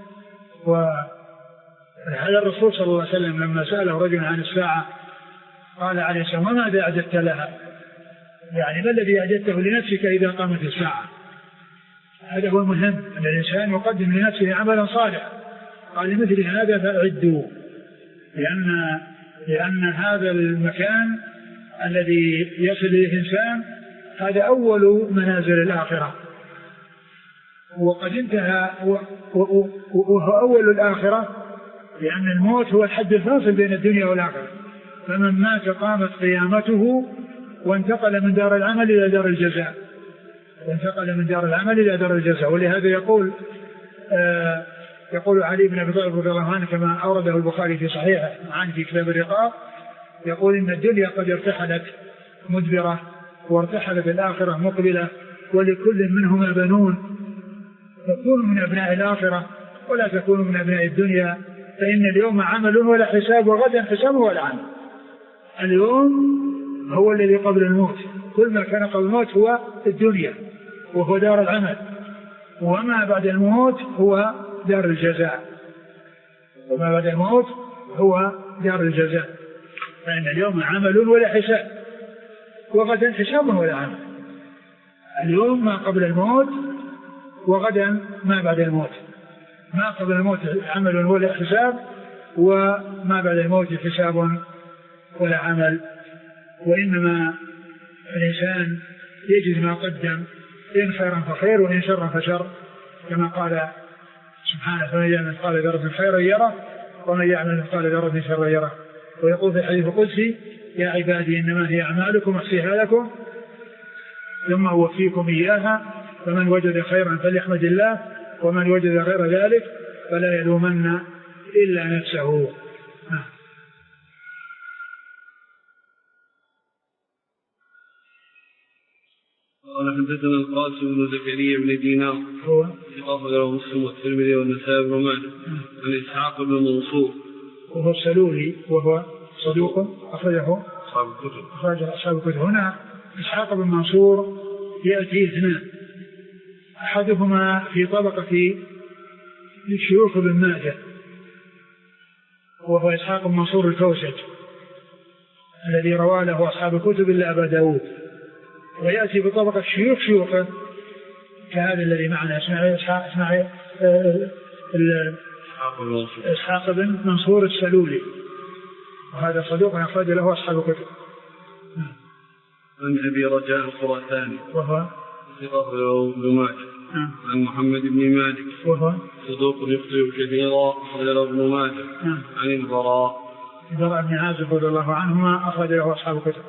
وهذا الرسول صلى الله عليه وسلم لما سأله رجل عن الساعة قال عليه السلام وماذا أعددت لها، يعني ما الذي أعددته لنفسك إذا قامت الساعة. هذا هو المهم أن الإنسان يقدم لنفسه عملا صالحا. قال لمثل هذا فأعدوا، لأن لأن هذا المكان الذي يصل إليه الإنسان هذا أول منازل الآخرة، وقد انتهى وهو أول الآخرة، لأن الموت هو الحد الفاصل بين الدنيا والآخرة. فمن مات قامت قيامته وانتقل من دار العمل إلى دار الجزاء، وانتقل من دار العمل إلى دار الجزاء. ولهذا يقول آه يقول علي بن أبي طالب رضي الله عنه كما أورده البخاري في صحيحه عن في كتاب الرقاق، يقول إن الدنيا قد ارتحلت مدبرة وارتحلت الآخرة مقبلة، ولكل منهما بنون، فكونوا من أبناء الآخرة ولا تكونوا من أبناء الدنيا، فإن اليوم عمل ولا حساب وغدا حساب ولا عمل. اليوم هو الذي قبل الموت، كل ما كان قبل الموت هو الدنيا وهو دار العمل، وما بعد الموت هو دار الجزاء، وما بعد الموت هو دار الجزاء. فإن اليوم عمل ولا حساب، وغدا حساب ولا عمل. اليوم ما قبل الموت، وغدا ما بعد الموت. ما قبل الموت عمل ولا حساب، وما بعد الموت حساب ولا عمل. وإنما الإنسان يجد ما قدم، إن خيرا فخير وإن شرا فشر، كما قال سبحانه: فمن يعمل مثقال ذرة خيرا يره ومن يعمل مثقال ذرة شرا يره. ويقول في الحديث القدسي: يا عبادي إنما هي أعمالكم أحصيها لكم ثم أوفيكم إياها، فمن وجد خيرا فليحمد الله ومن وجد غير ذلك فلا يلومن إلا نفسه. قال حدثنا القاسم بن زكريا بن دينار هو ثقة له مسلم والترمذي والنسائي بن ماجه عن إسحاق بن منصور وهو السلولي وهو صدوق أخرجه أصحاب الكتب أخرج أصحاب الكتب. هنا إسحاق بن منصور يأتي اثنان، أحدهما في طبقة شيوخ ابن ماجه وهو إسحاق بن منصور الكوسج الذي روى له أصحاب الكتب إلا أبا داود، ويأتي بطبقة شيوخ شيوخه كهذا الذي معنا اسمه اسمه إسحاق بن منصور السلولي، وهذا صدوق أخرج له أصحاب الكتب. عن أبي رجاء الخراساني وهو ثقة له ابن ماجه عن محمد بن مالك وهو صدوق يخطئ كثيرا أخرج له ابن ماجه عن البراء البراء بن عازب رضي الله عنهما أخرج له أصحاب الكتب.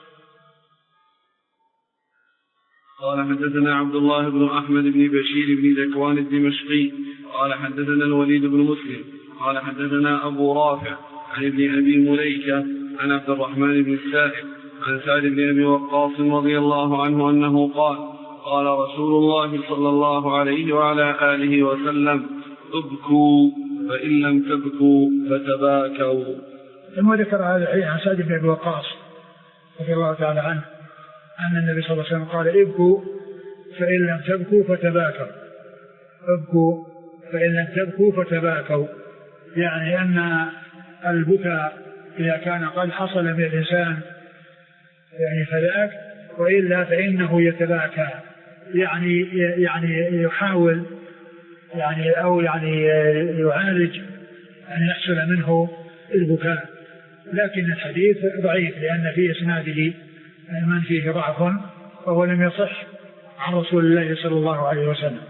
قال حدثنا عبد الله بن أحمد بن بشير بن ذكوان الدمشقي قال حدثنا الوليد بن مسلم قال حدثنا أبو رافع عن ابن أبي مليكة عن عبد الرحمن بن السائب عن سعد بن أبي وقاص رضي الله عنه أنه قال قال رسول الله صلى الله عليه وعلى آله وسلم: ابكوا فإن لم تبكوا فتباكوا. ثم ذكر هذا الحديث عن سعد بن أبي وقاص رضي الله تعالى عنه أن النبي صلى الله عليه وسلم قال: ابكوا فإن لم تبكوا فتباكوا. ابكوا فإن لم تبكوا فتباكوا، يعني أن البكاء إذا كان قد حصل من الإنسان يعني فذاك، وإلا فإنه يتباكى، يعني يعني يحاول يعني أو يعني يعالج أن يحصل منه البكاء. لكن الحديث ضعيف لأن في إسناده من فيه ضعف وهو لم يصح عن رسول الله صلى الله عليه وسلم.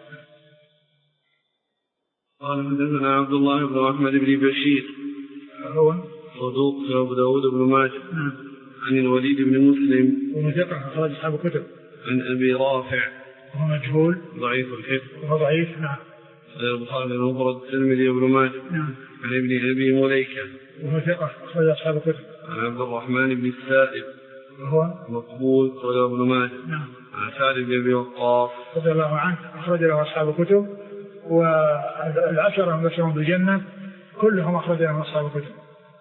قال حدثنا عبد الله بن أحمد بن بشير هو صدوق أبو داود بن ماجه عن الوليد بن مسلم ومثقه أخرج أصحاب الكتب عن أبي رافع وهو مجهول ضعيف الحفظ وهو ضعيف. نعم. البخاري المفرد الترمذي بن ماجه نعم. عن ابن أبي مليكة وهو ثقة أخرج أصحاب الكتب عن عبد الرحمن بن السائب وهو مقبول أخرج ابن ماجه. نعم. عن سعد بن أبي وقاص رضي الله عنه أخرج له أصحاب الكتب، والعشرة المبشرون بالجنة كلهم أخرج لهم أصحاب الكتب.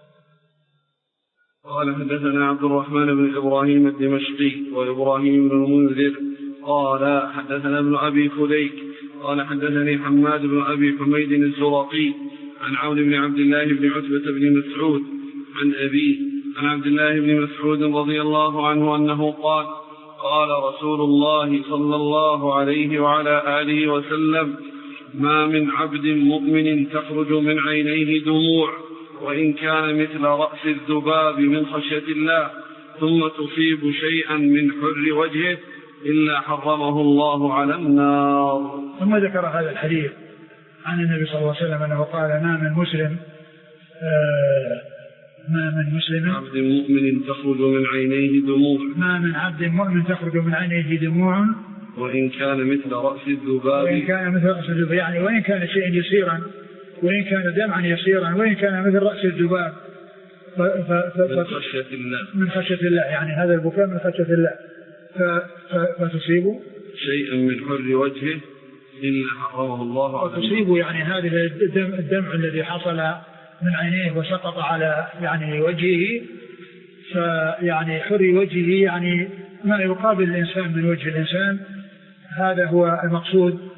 قال حدثنا عبد الرحمن بن إبراهيم الدمشقي وإبراهيم بن المنذر قال حدثنا ابن أبي فديك قال حدثني حماد بن أبي حميد الزرقي عن عون بن عبد الله بن عتبة بن مسعود عن أبيه عن عبد الله بن مسعود رضي الله عنه أنه قال قال رسول الله صلى الله عليه وعلى آله وسلم: ما من عبد مؤمن تخرج من عينيه دموع وإن كان مثل رأس الذباب من خشية الله ثم تصيب شيئا من حر وجهه إلا حرمه الله على النار. ثم ذكر هذا الحديث عن النبي صلى الله عليه وسلم أنه قال: ما من مسلم آه ما من مسلم عبد مؤمن تخرج من عينيه دموع ما من عبد مؤمن تخرج من عينيه دموع وإن كان مثل رأس الذباب وإن كان مثل رأس الذباب، يعني وإن كان شيئا يسيرا، وإن كان دمعا يسيرا، وإن كان مثل رأس الذباب ف... ف... ف... من خشية الله من خشية الله، يعني هذا البكاء من خشية الله ف... ف... فتصيب شيئا من حر وجهه إلا حرمه الله عليه وتصيب يعني هذا الدمع, الدمع الذي حصل من عينيه وسقط على يعني وجهه، فيعني حر وجهه يعني ما يقابل الإنسان من وجه الإنسان، هذا هو المقصود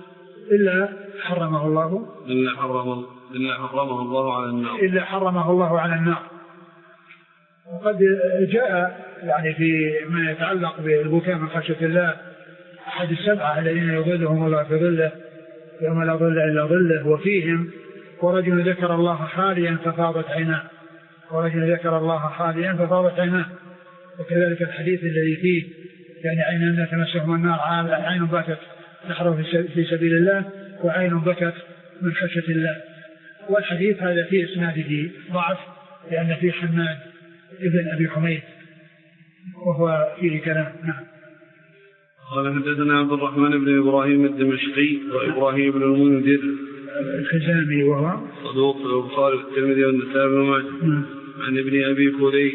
إلا حرمه الله إلا حرم إلا حرمه الله على النار إلا حرمه الله على النار. وقد جاء يعني في ما يتعلق بالبكاء من خشية الله أحد السبعة الذين يظلهم الله في ظله يوم لا ظل إلا ظله، وفيهم ورجل ذكر الله خاليا ففاضت عيناه ورجل ذكر الله خاليا ففاضت عيناه. وكذلك الحديث الذي فيه يعني عين لا تمسهم النار، عين بكت تحرم في سبيل الله وعين بكت من خشية الله. والحديث هذا فيه إسناده ضعف لأن فيه حماد ابن أبي حميد وهو فيه كلام. نعم. قال حدثنا عبد الرحمن بن إبراهيم الدمشقي وإبراهيم بن المنذر الخزامي وهو صدوق في البخاري والترمذي والنسائي بن ماجه عن ابن أبي كليب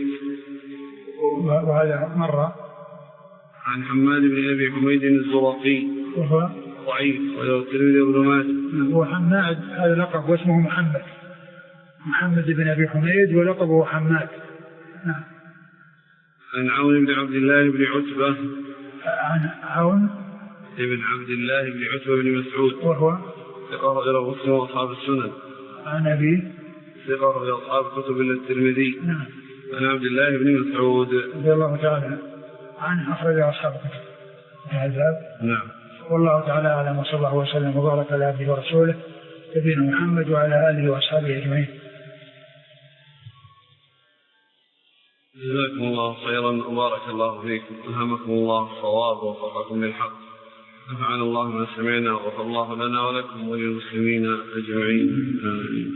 وهذا مرة عن حماد بن أبي حميد الزرقي وهو ضعيف وله الترمذي بن ماجه. هو حماد هذا لقب واسمه محمد محمد بن أبي حميد ولقبه حماد. نعم. عن عون بن عبد الله بن عتبة عن عون بن عبد الله بن عتبة بن مسعود وهو ثقة إلى مسلم وأصحاب السنن. عن أبي ثقة إلى أصحاب كتب الترمذي. نعم. عن عبد الله بن مسعود رضي الله تعالى عنه أخرج أصحاب الكتب هذا. نعم. والله تعالى أعلم وصلى الله وسلم وبارك على عبده ورسوله نبينا محمد وعلى آله وأصحابه أجمعين. جزاكم الله خيرا وبارك الله فيكم، ألهمكم الله الصواب ووفقكم للحق، نفعنا الله ما سمعنا وغفر الله لنا ولكم وللمسلمين أجمعين. آمين.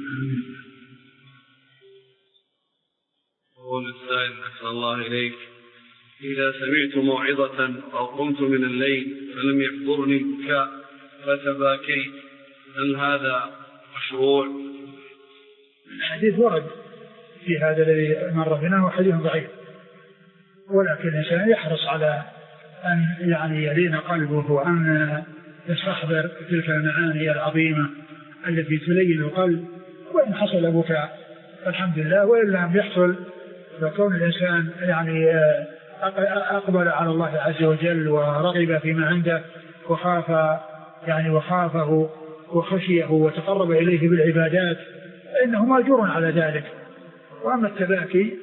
قول السائل أحسن الله إليك: إذا سمعت موعظة أو قمت من الليل فلم يحضرني البكاء فتباكيت، هل هذا مشروع؟ الحديث ورد في هذا الذي مر بنا هو حديث ضعيف، ولكن الإنسان يحرص على أن يعني يلين قلبه وأن يستحضر تلك المعاني العظيمة التي تلين القلب. وإن حصل بكاء الحمد لله، وإن لم يحصل فكون الإنسان يعني أقبل على الله عز وجل ورغب فيما عنده وخاف يعني وخافه وخشيه وتقرب إليه بالعبادات فإنه مأجور على ذلك. وأما التباكي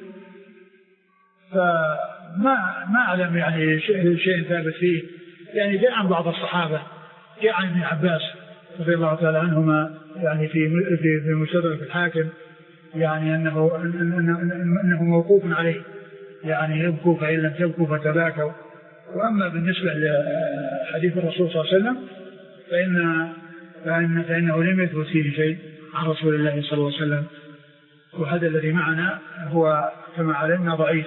فما ما أعلم يعني شيء, شيء ثابت فيه. يعني جاء عن بعض الصحابة، جاء عن ابن عباس رضي الله تعالى عنهما يعني في في في مستدرك الحاكم يعني أنه أنه موقوف عليه، يعني يبكوا فإن لم تبكوا فتباكوا. وأما بالنسبة لحديث الرسول صلى الله عليه وسلم فإن فإن فإنه لم يثبت فيه شيء عن رسول الله صلى الله عليه وسلم، وهذا الذي معنا هو كما علمنا ضعيف.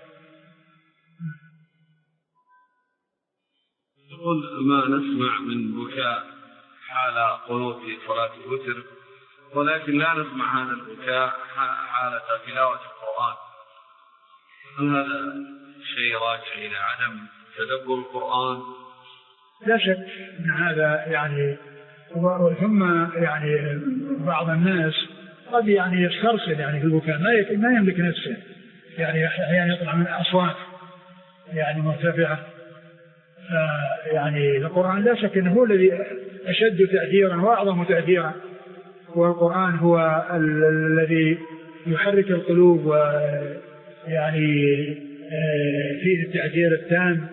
يقول: ما نسمع من بكاء حال قنوت صلاة الوتر، ولكن لا نسمع هذا البكاء حالة تلاوة القرآن، هل هذا شيء راجع إلى عدم تدبر القرآن؟ لا شك أن هذا يعني، ثم يعني بعض الناس قد يعني يسترسل يعني في البكاء ما يملك نفسه، يعني أحيانا يطلع من أصوات يعني مرتفعة. يعني القرآن لا شك أنه هو الذي أشد تأثيرا وأعظم تأثيرا، والقرآن هو الذي يحرك القلوب ويعني فيه التأثير التام.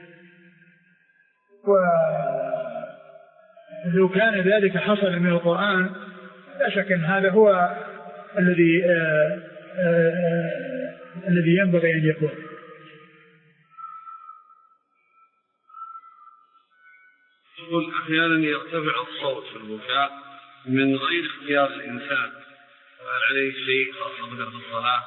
ولو كان ذلك حصل من القرآن لا شك أن هذا هو الذي آآ آآ الذي ينبغي أن يكون. يقول: أحيانا يرتفع الصوت في البكاء من غير اختيار الإنسان، وهل عليه شيء خاصة في الصلاة؟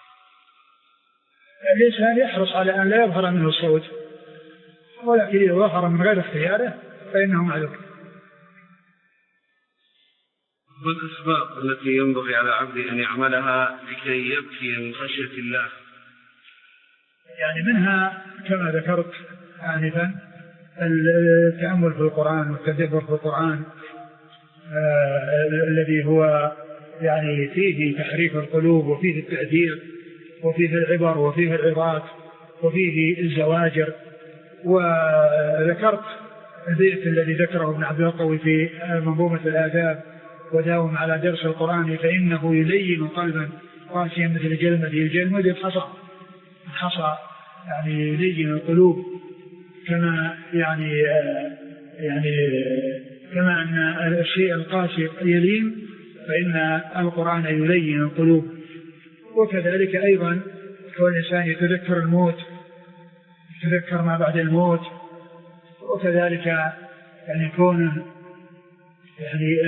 الإنسان يحرص على أن لا يظهر منه الصوت، ولكن إذا ظهر من غير اختياره فإنه معذور. والأسباب التي ينبغي على عبد أن يعملها لكي يبكي من خشية الله؟ يعني منها كما ذكرت آنفا التأمل في القرآن والتدبر في القرآن آه الذي هو يعني فيه تحريك القلوب وفيه التأثير وفيه العبر وفيه العظات وفيه الزواجر. وذكرت البيت الذي ذكره ابن عبد القوي في منظومة الآداب: وداوم على درس القرآن فإنه يلين قلبا قاسيا مثل الجلمد. الجلمد الحصى، الحصى يعني يلين القلوب، كما يعني يعني كما أن الشيء القاسي يلين فإن القرآن يلين القلوب. وكذلك أيضا كون الإنسان يتذكر الموت، يتذكر ما بعد الموت، وكذلك يعني كونه يعني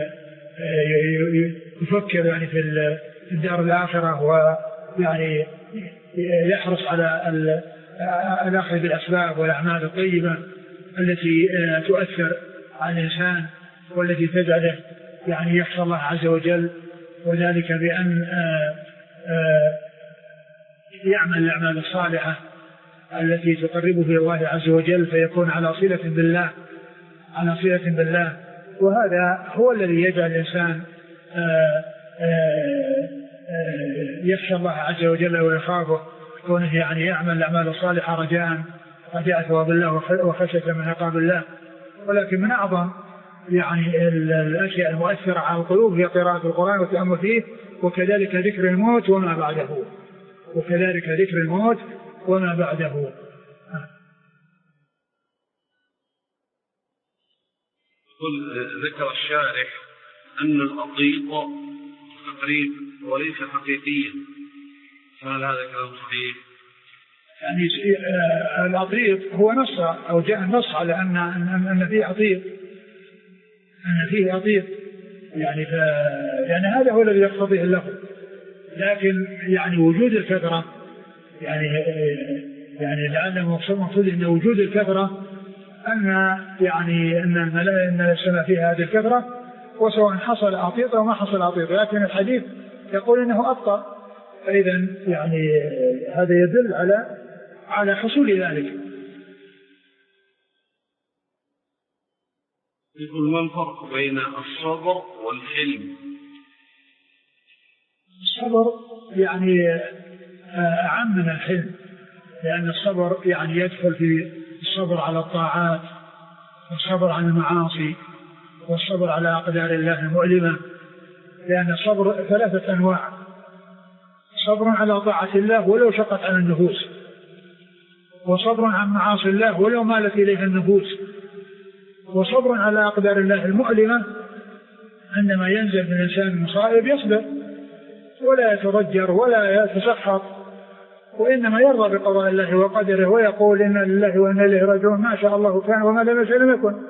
يفكر يعني في الدار الآخرة، ويعني يحرص على الأخذ بالأسباب والأعمال الطيبة التي تؤثر على الإنسان والتي تجعله يعني يخشى الله عز وجل، وذلك بأن يعمل الأعمال الصالحة التي تقربه إلى الله عز وجل، فيكون على صلة بالله على صلة بالله وهذا هو الذي يجعل الإنسان يخشى الله عز وجل ويخافه، كونه يعني يعمل الأعمال الصالحة رجاء رجاء ثواب الله وخشية من عقاب الله. ولكن من أعظم يعني الأشياء المؤثرة على القلوب هي قراءة القرآن والتأمل فيه، وكذلك ذكر الموت وما بعده وكذلك ذكر الموت وما بعده. ذكر الشارح أن الأطيق تقريب وليس حقيقيا، فهل هذا كلام صحيح؟ يعني الأطيق هو نص أو جاء النص على أن أن فيه أطيق أن فيه أطيق يعني يعني هذا هو الذي يقتضيه اللفظ، لكن يعني وجود الكثرة يعني يعني لعله مقصود أن وجود الكثرة أن يعني أن الملائكة أن السماء فيها هذه الكثرة، وسواء حصل أطيق أو ما حصل أطيق، لكن الحديث يقول إنه أبطأ، فإذا يعني هذا يدل على على حصول ذلك. يقول: ما الفرق بين الصبر والحلم؟ الصبر يعني أعم من الحلم، لأن الصبر يعني يدخل في الصبر على الطاعات، والصبر عن المعاصي، والصبر على أقدار الله المؤلمة، لأن الصبر ثلاثة أنواع: صبر على طاعة الله ولو شقت على النفوس، وصبر عن معاصي الله ولو مالت إليها النفوس، وصبر على أقدار الله المؤلمة عندما ينزل من الإنسان مصائب يصبر ولا يتضجر ولا يتسخط، وإنما يرضى بقضاء الله وقدره ويقول إن لله وإنا إليه راجعون، ما شاء الله كان وما لم يشاء لم يكن.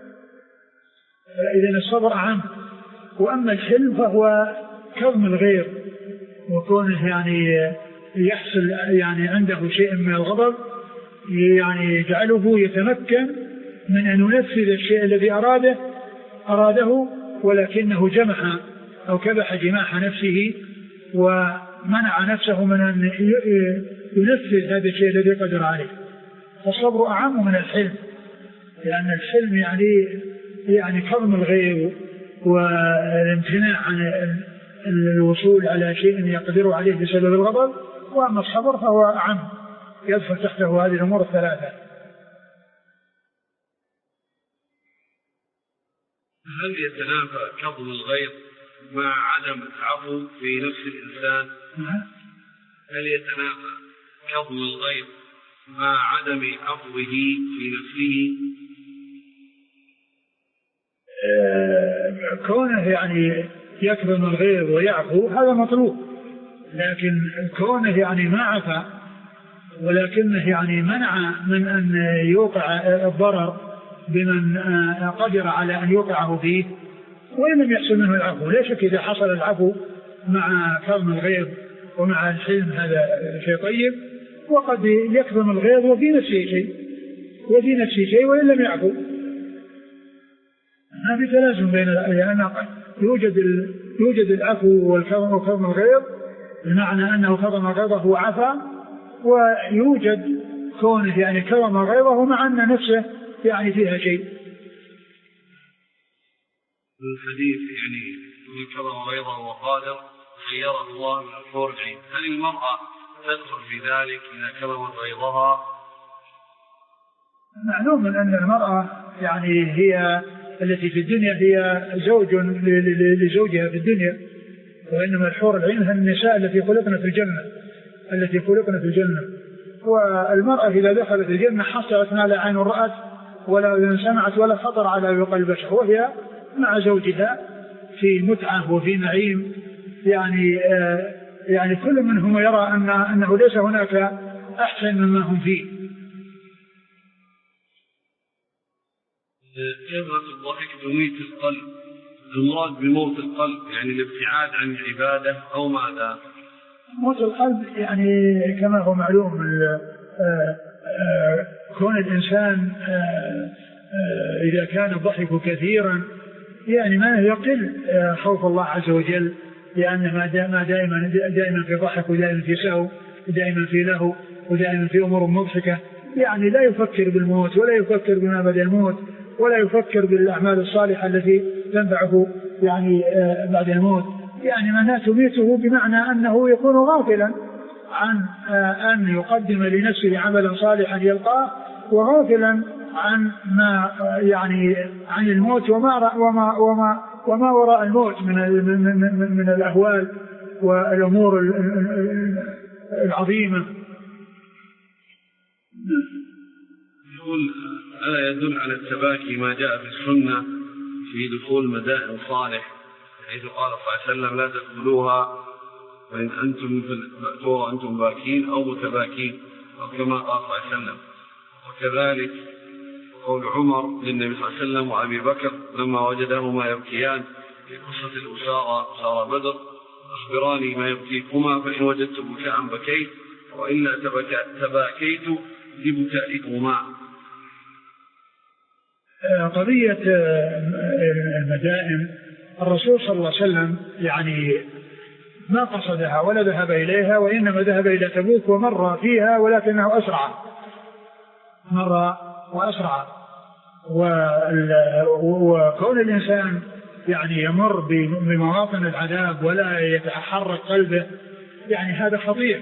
إذن الصبر أعم. وأما الحلم فهو كظم الغيظ، وكونه يعني يحصل يعني عنده شيء من الغضب يعني يجعله يتمكن من أن ينفذ الشيء الذي أراده أراده ولكنه جمح أو كبح جماح نفسه ومنع نفسه من أن ينفذ هذا الشيء الذي قدر عليه. فالصبر أعم من الحلم، لأن الحلم يعني يعني كظم الغيظ والامتناع عن الوصول على شيء يقدر عليه بسبب الغضب. وأما الصبر فهو أعم، يدخل تحته هذه الأمور الثلاثة. هل يتنافى كظم الغيظ مع عدم العفو في نفس الإنسان؟ هل يتنافى كظم الغيظ مع عدم عفوه في نفسه؟ آه كونه يعني يكظم الغيظ ويعفو هذا مطلوب، لكن كونه يعني ما عفا ولكنه يعني منع من أن يوقع الضرر بمن قدر على أن يوقعه فيه، وإن لم يحصل منه العفو. لا شك إذا حصل العفو مع كظم الغيظ ومع الحلم هذا شيء طيب، وقد يكظم الغيظ وفي نفسه شيء وفي نفسه شيء وإن لم يعفو. ما في تلازم بين لأن يوجد يوجد العفو وكظم الغيظ، بمعنى أنه كظم غيظه وعفا، ويوجد كونه يعني كظم غيظه مع أن نفسه يعني فيها شيء. الحديث يعني من كظم غيظه وقادر خيره الله من الحور العين، هل المرأة تدخل في ذلك إذا كظمت غيظها؟ معلوم من أن المرأة يعني هي التي في الدنيا هي زوج لزوجها في الدنيا، وإنما الحور العين هي النساء التي خلقنا في الجنة التي خلقنا في الجنة. والمرأة إذا دخلت الجنة حصلت ما لا عين رأت ولا أذن سمعت ولا خطر على قلب بشر، وهي مع زوجها في متعة وفي نعيم. يعني آه يعني كل منهم يرى أن أنه ليس هناك أحسن مما هم فيه. كثرة الضحك تميت القلب، المراد بموت القلب يعني الابتعاد عن العبادة أو ماذا؟ موت القلب يعني كما هو معلوم كون الإنسان إذا كان الضحك كثيرا يعني ما يقل خوف الله عز وجل، لأن ما دائما دائما في ضحك ودائما في سهو ودائما في لهو ودائما في أمور مضحكة، يعني لا يفكر بالموت ولا يفكر بما بعد الموت ولا يفكر بالأعمال الصالحة التي تنفعه يعني بعد الموت. يعني معناه تميته بمعنى أنه يكون غافلا عن أن يقدم لنفسه عملا صالحا يلقاه، وغافلا عن ما يعني عن الموت وما وما وما وما وراء الموت من من من الأهوال والأمور العظيمة. يقول ألا يدل على التباكي ما جاء في السنة في دخول مدائن صالح، حيث قال صلى الله عليه وسلم لا تدخلوها فإن أنتم فأتوها أنتم باكين أو متباكين، أو كما قال صلى الله عليه وسلم. وكذلك قول عمر للنبي صلى الله عليه وسلم وأبي بكر لما وجدهما يبكيان في قصة الأسارة أسارة بدر: أخبراني ما يبكيكما فإن وجدت بكاء بكيت وإلا تباكيت لبكائكما. قضية المدائن الرسول صلى الله عليه وسلم يعني ما قصدها ولا ذهب إليها، وإنما ذهب إلى تبوك ومر فيها ولكنه أسرع مر وأسرع. وكون الإنسان يعني يمر بمواطن العذاب ولا يتحرك قلبه يعني هذا خطير.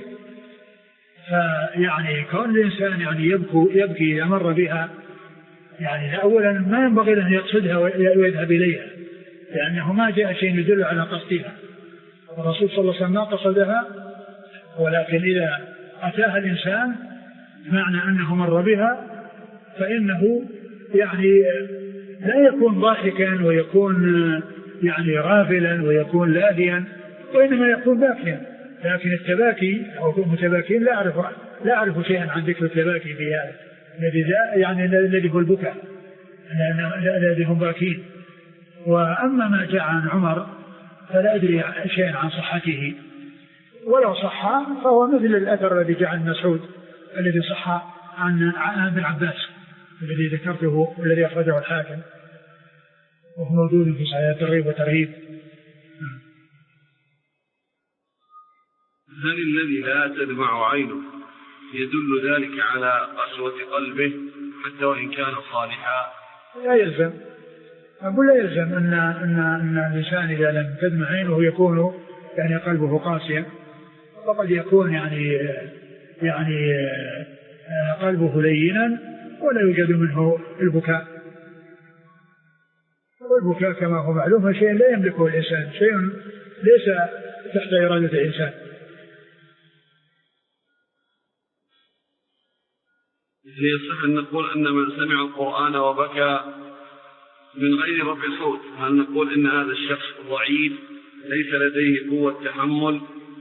فيعني كون الإنسان يعني يبكي يبكي إذا مر بها يعني أولا ما ينبغي أن يقصدها ويذهب إليها، لأنه ما جاء شيء يدل على قصدها. الرسول صلى الله عليه وسلم ما قصدها، ولكن إذا أتاها الإنسان معنى أنه مر بها فإنه يعني لا يكون ضاحكا ويكون يعني غافلا ويكون لاهيا، وإنما يكون باكيا. لكن التباكي أو متباكين لا أعرف لا أعرف شيئا عن ذكر التباكي في هذا الذي يعني الذي هو البكاء الذي هم باكين. وأما ما جاء عن عمر فلا أدري شيئا عن صحته، ولو صح فهو مثل الأثر الذي جاء عن مسعود الذي صح عن ابن عباس الذي ذكرته والذي أخرجه الحاكم وهو موجود في صحيح الترغيب والترهيب. هل الذي لا تدمع عينه يدل ذلك على قسوة قلبه حتى وإن كان صالحا؟ لا يلزم، أقول لا يلزم أن أن أن الإنسان إذا لم تدمع عينه يكون يعني قلبه قاسيا، وقد يكون يعني يعني قلبه لينا ولا يوجد منه البكاء. والبكاء كما هو معلوم شيء لا يملكه الإنسان، شيء ليس تحت إرادة الإنسان. يصح أن نقول أن من سمع القرآن وبكى من غير رفع صوت، هل نقول إن هذا الشخص ضعيف ليس لديه قوة تحمل؟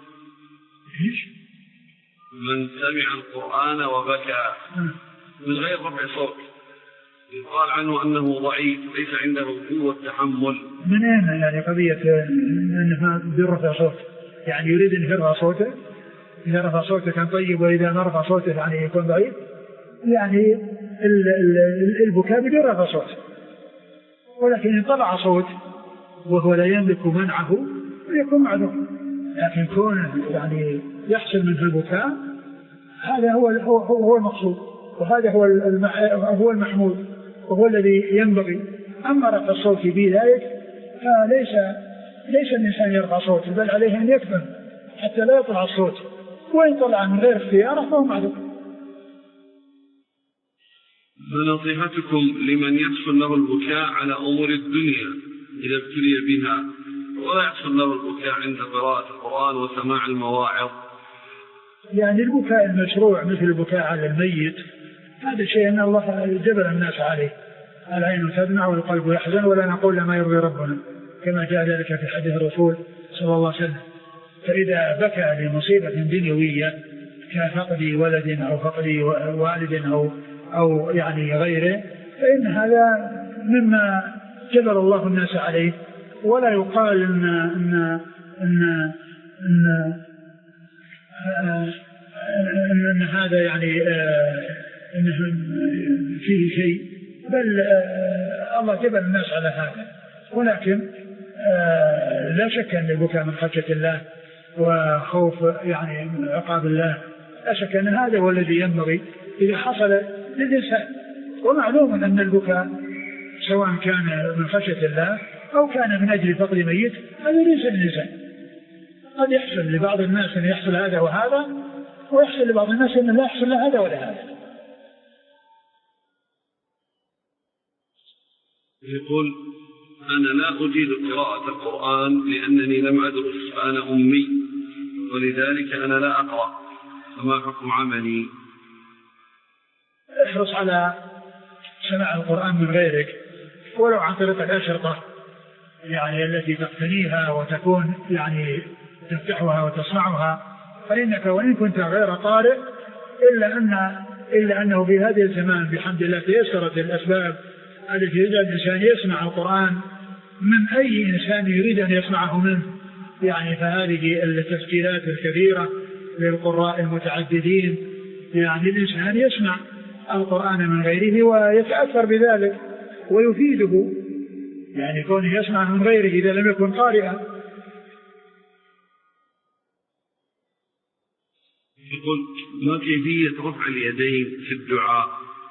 من سمع القرآن وبكى من غير رفع صوت يقال عنه أنه ضعيف ليس عنده قوة تحمل. من أين يعني قضية أنه برفع صوت؟ يعني يريد أن يرفع صوته، إذا رفع صوته كان طيب وإذا ما رفع صوته يعني يكون ضعيف. يعني البكاء بدون رفع صوت، ولكن إن طلع صوت وهو لا يملك منعه يكون معذور. لكن كون يعني يحصل منه البكاء هذا هو هو هو المقصود، وهذا هو هو المحمود وهو الذي ينبغي. أما رفع الصوت في ذلك فليس ليس الإنسان يرفع صوته، بل عليه أن يكتم حتى لا يطلع الصوت، وإن طلع من غير اختياره فهو معذور. فنصيحتكم لمن يحصل له البكاء على أمور الدنيا إذا ابتلي بها ولا يحصل له البكاء عند قراءة القرآن وسماع المواعظ؟ يعني البكاء المشروع مثل البكاء على الميت هذا شيء أن الله جبل الناس عليه، العين تدمع والقلب يحزن ولا نقول ما يرضي ربنا كما جاء ذلك في حديث الرسول صلى الله عليه وسلم. فإذا بكى لمصيبة دنيوية كفقد ولد أو فقد والد أو أو يعني غيره فإن هذا مما جبل الله الناس عليه، ولا يقال إن إن إن إن, إن, إن هذا يعني إنه فيه شيء، بل الله جبل الناس على هذا. ولكن لا شك أن البكاء من خشية الله وخوف يعني عقاب الله، لا شك أن هذا هو الذي ينبغي إذا حصل للإنسان. ومعلوم أن البكاء سواء كان من خشية الله أو كان من أجل فقد ميت هذا ليس للإنسان. قد يحصل لبعض الناس أن يحصل هذا وهذا، ويحصل لبعض الناس أن لا يحصل هذا ولا هذا. يقول أنا لا أجيد قراءة القرآن لأنني لم أدرس فأنا أمي ولذلك أنا لا أقرأ، فما حكم عملي؟ احرص على سماع القرآن من غيرك ولو عن طريق الأشرطة يعني التي تقتنيها وتكون يعني تفتحها وتصنعها، فإنك وإن كنت غير قارئ إلا أن إلا أنه في هذه الزمان بحمد الله تيسرت الأسباب التي يجعل الإنسان يسمع القرآن من أي إنسان يريد أن يسمعه منه. يعني فهذه التسجيلات الكثيرة للقراء المتعددين يعني الإنسان يسمع القرآن من غيره ويتأثر بذلك ويفيده، يعني كونه يسمع من غيره إذا لم يكن قارئا. يقول ما كيفية رفع اليدين في الدعاء؟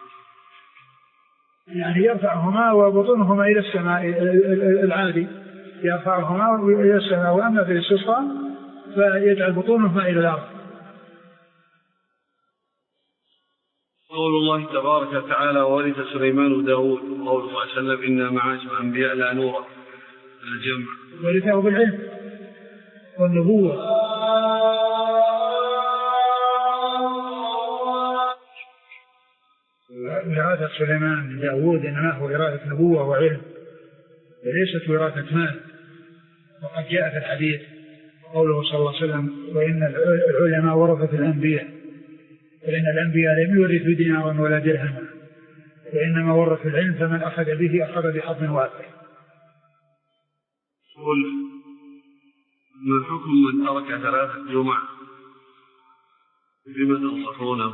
يعني يرفعهما وبطنهما إلى السماء العادي، يرفعهما إلى السماء، وأما في الاستسقاء فيجعل بطونهما إلى الأرض. قول الله تبارك وتعالى وورث سليمان داود، قول صلى الله عليه وسلم إنا معاشر الأنبياء لا نورث، الجمع ورثه بالعلم والنبوة. وراثة سليمان داود إنما هو وراثة نبوة وعلم وليست وراثة مال. وقد جاء في الحديث قوله صلى الله عليه وسلم وإن العلماء ورثة الأنبياء، وإن الأنبياء لم يورثوا دينارا ولا درهما وإنما ورثوا العلم فمن أخذ به أخذ بحظ وافر. قل ما حكم من ترك ثلاثة جمع بما تنصحونه؟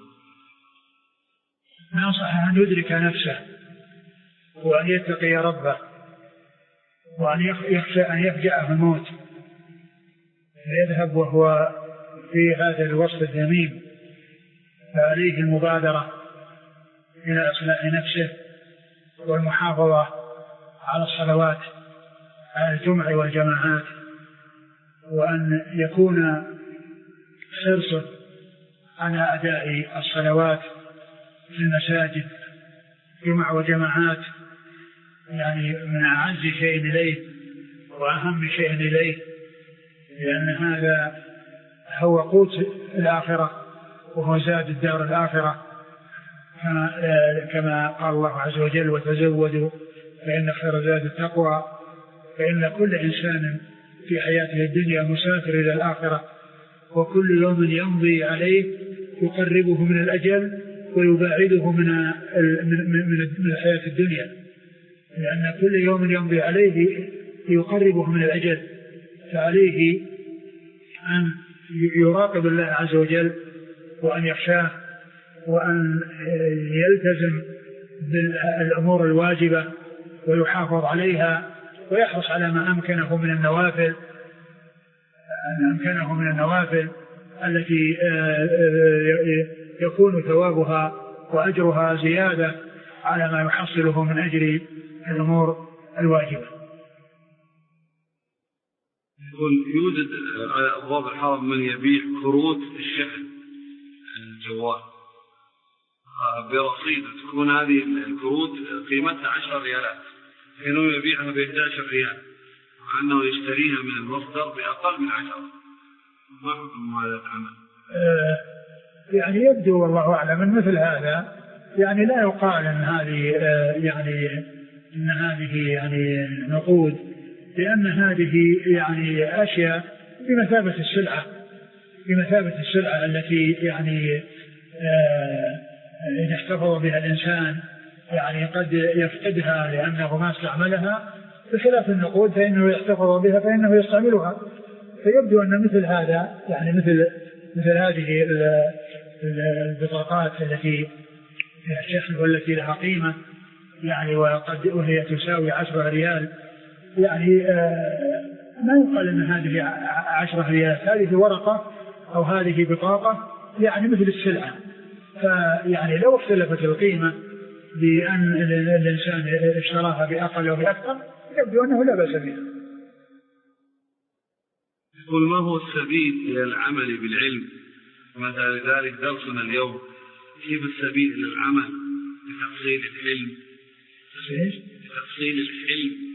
نصح أن يدرك نفسه وأن يتقي ربه وأن يخشى أن يفجأه الموت فيذهب وهو في هذا الوصف الذميم، فعليه المبادرة إلى إصلاح نفسه والمحافظة على الصلوات على الجمع والجماعات، وأن يكون حرصه على أداء الصلوات في المساجد جمع وجماعات، يعني من أعز شيء إليه وأهم شيء إليه، لأن هذا هو قوت الآخرة وهو زاد الدار الآخرة، كما قال الله عز وجل وتزودوا فإن خير زاد التقوى، فإن كل إنسان في حياته الدنيا مسافر إلى الآخرة، وكل يوم يمضي عليه يقربه من الأجل ويباعده من من الحياة الدنيا، لأن كل يوم يمضي عليه يقربه من الأجل، فعليه أن يراقب الله عز وجل وأن يخشاه وأن يلتزم بالأمور الواجبة ويحافظ عليها ويحرص على ما أمكنه من النوافل ما أمكنه من النوافل التي يكون ثوابها وأجرها زيادة على ما يحصله من أجر الأمور الواجبة. يقول يوجد على أبواب الحرم من يبيع كروت الشحن الجوال، برصيد تكون هذه الكروت قيمتها عشر ريالات إنه يبيعها ب إحدى عشرة ريال مع أنه يشتريها من المصدر بأقل من عشرة. ما حكم هذا العمل؟ آه يعني يبدو والله أعلم من مثل هذا يعني لا يقال أن هذه آه يعني أن هذه يعني نقود، لأن هذه يعني أشياء بمثابة السلعة بمثابة السلعة التي يعني آه إذا احتفظ بها الإنسان يعني قد يفقدها لأنه ما استعملها، بخلاف النقود فإنه يحتفظ بها فإنه يستعملها. فيبدو أن مثل هذا يعني مثل مثل هذه البطاقات التي والتي لها قيمة يعني وقد وهي تساوي عشرة ريال يعني آه ما يقال أن هذه عشرة ريال، هذه ورقة أو هذه بطاقة يعني مثل السلعة. فيعني لو اختلفت القيمة بأن الإنسان اشتراها بأقل أو بأكثر يبدو أنه لا بأس بها. يقول ما هو السبيل إلى العمل بالعلم؟ مثلا لذلك درسنا اليوم كيف السبيل إلى العمل بتفصيل العلم بتفصيل العلم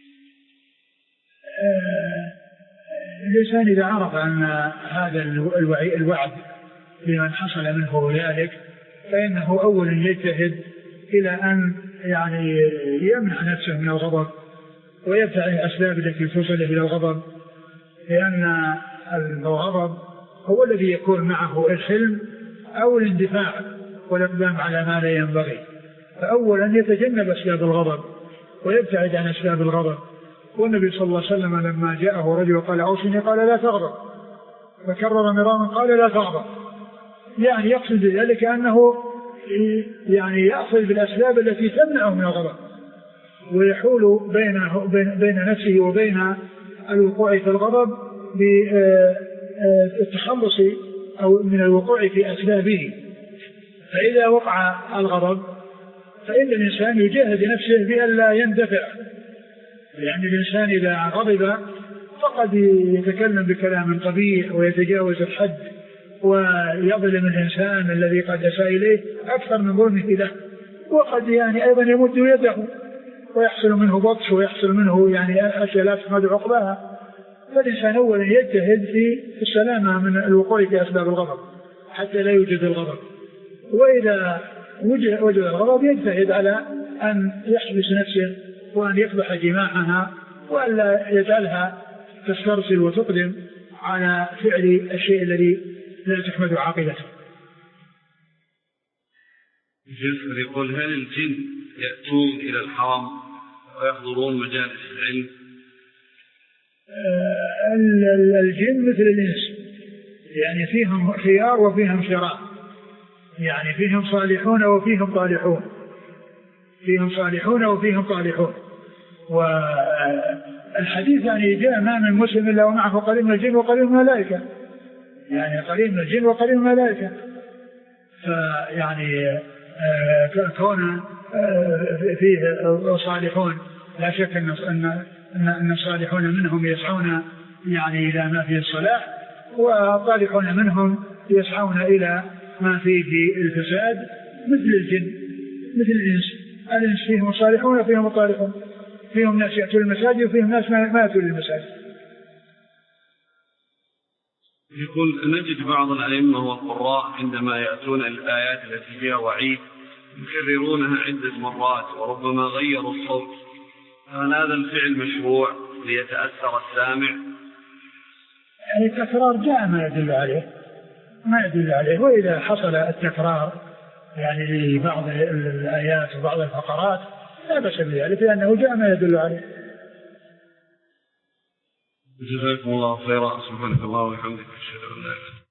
آه الإنسان إذا عرف أن هذا الوعد لمن حصل منه ذلك فإنه أولا يجتهد إلى أن يعني يمنع نفسه من الغضب ويبتعد الأسباب التي توصل إلى الغضب، لأن الغضب هو الذي يكون معه الحلم أو الاندفاع والإقدام على ما لا ينبغي. فأولا يتجنب أسباب الغضب ويبتعد عن أسباب الغضب. والنبي صلى الله عليه وسلم لما جاءه رجل قال أوصني قال لا تغضب، فكرر مرارا قال لا تغضب، يعني يقصد ذلك أنه يعني يأخذ بالأسباب التي تمنعه من الغضب ويحول بينه بين نفسه وبين الوقوع في الغضب بالتخلص أو من الوقوع في أسبابه. فإذا وقع الغضب فإن الإنسان يجاهد نفسه بأن لا يندفع، لأن الإنسان إذا غضب فقد يتكلم بكلام قبيح ويتجاوز الحد ويظلم الإنسان الذي قد أساء إليه أكثر من ظلمه له، وقد يعني أيضا يمد يده ويحصل منه بطش ويحصل منه يعني أشياء لا تحمد عقباها. فالإنسان أولا يجتهد في السلامة من الوقوع في أسباب الغضب حتى لا يوجد الغضب، وإذا وجد الغضب يجتهد على أن يحبس نفسه وأن يقبح جماحها وأن لا يجعلها تسترسل وتقدم على فعل الشيء الذي لا تحمد عاقبته. جزء يقول هل الجن يأتون إلى الحرم ويحضرون مجالس العلم؟ آه الجن مثل الإنس، يعني فيهم خيار وفيهم شرار، يعني فيهم صالحون وفيهم طالحون فيهم صالحون وفيهم طالحون. والحديث يعني جاء ما من مسلم إلا ومعه قليل من الجن وقليل من الملائكة، يعني قليل من الجن وقليل من الملائكة. فيعني كون فيه صالحون لا شك أن أن الصالحون منهم يسعون يعني إلى ما فيه الصلاح، والطالحون منهم يسعون إلى ما فيه الفساد مثل الجن مثل الإنس. الإنس فيهم صالحون وفيهم طالحون، فيهم ناس يأتون المساجد وفيهم ناس ما يأتون المساجد. يقول نجد بعض الأئمة والقراء عندما يأتون الآيات التي فيها وعيد يكررونها عدة مرات وربما غيروا الصوت، هل هذا الفعل مشروع ليتأثر السامع؟ يعني التكرار جاء ما يدل عليه ما يدل عليه وإذا حصل التكرار يعني لبعض الآيات وبعض الفقرات لا بأس بذلك لأنه جاء ما يدل عليه. جزاكم الله خيرا. سبحانك الله وبحمدك. أشهد أن لا إله إلا أنت.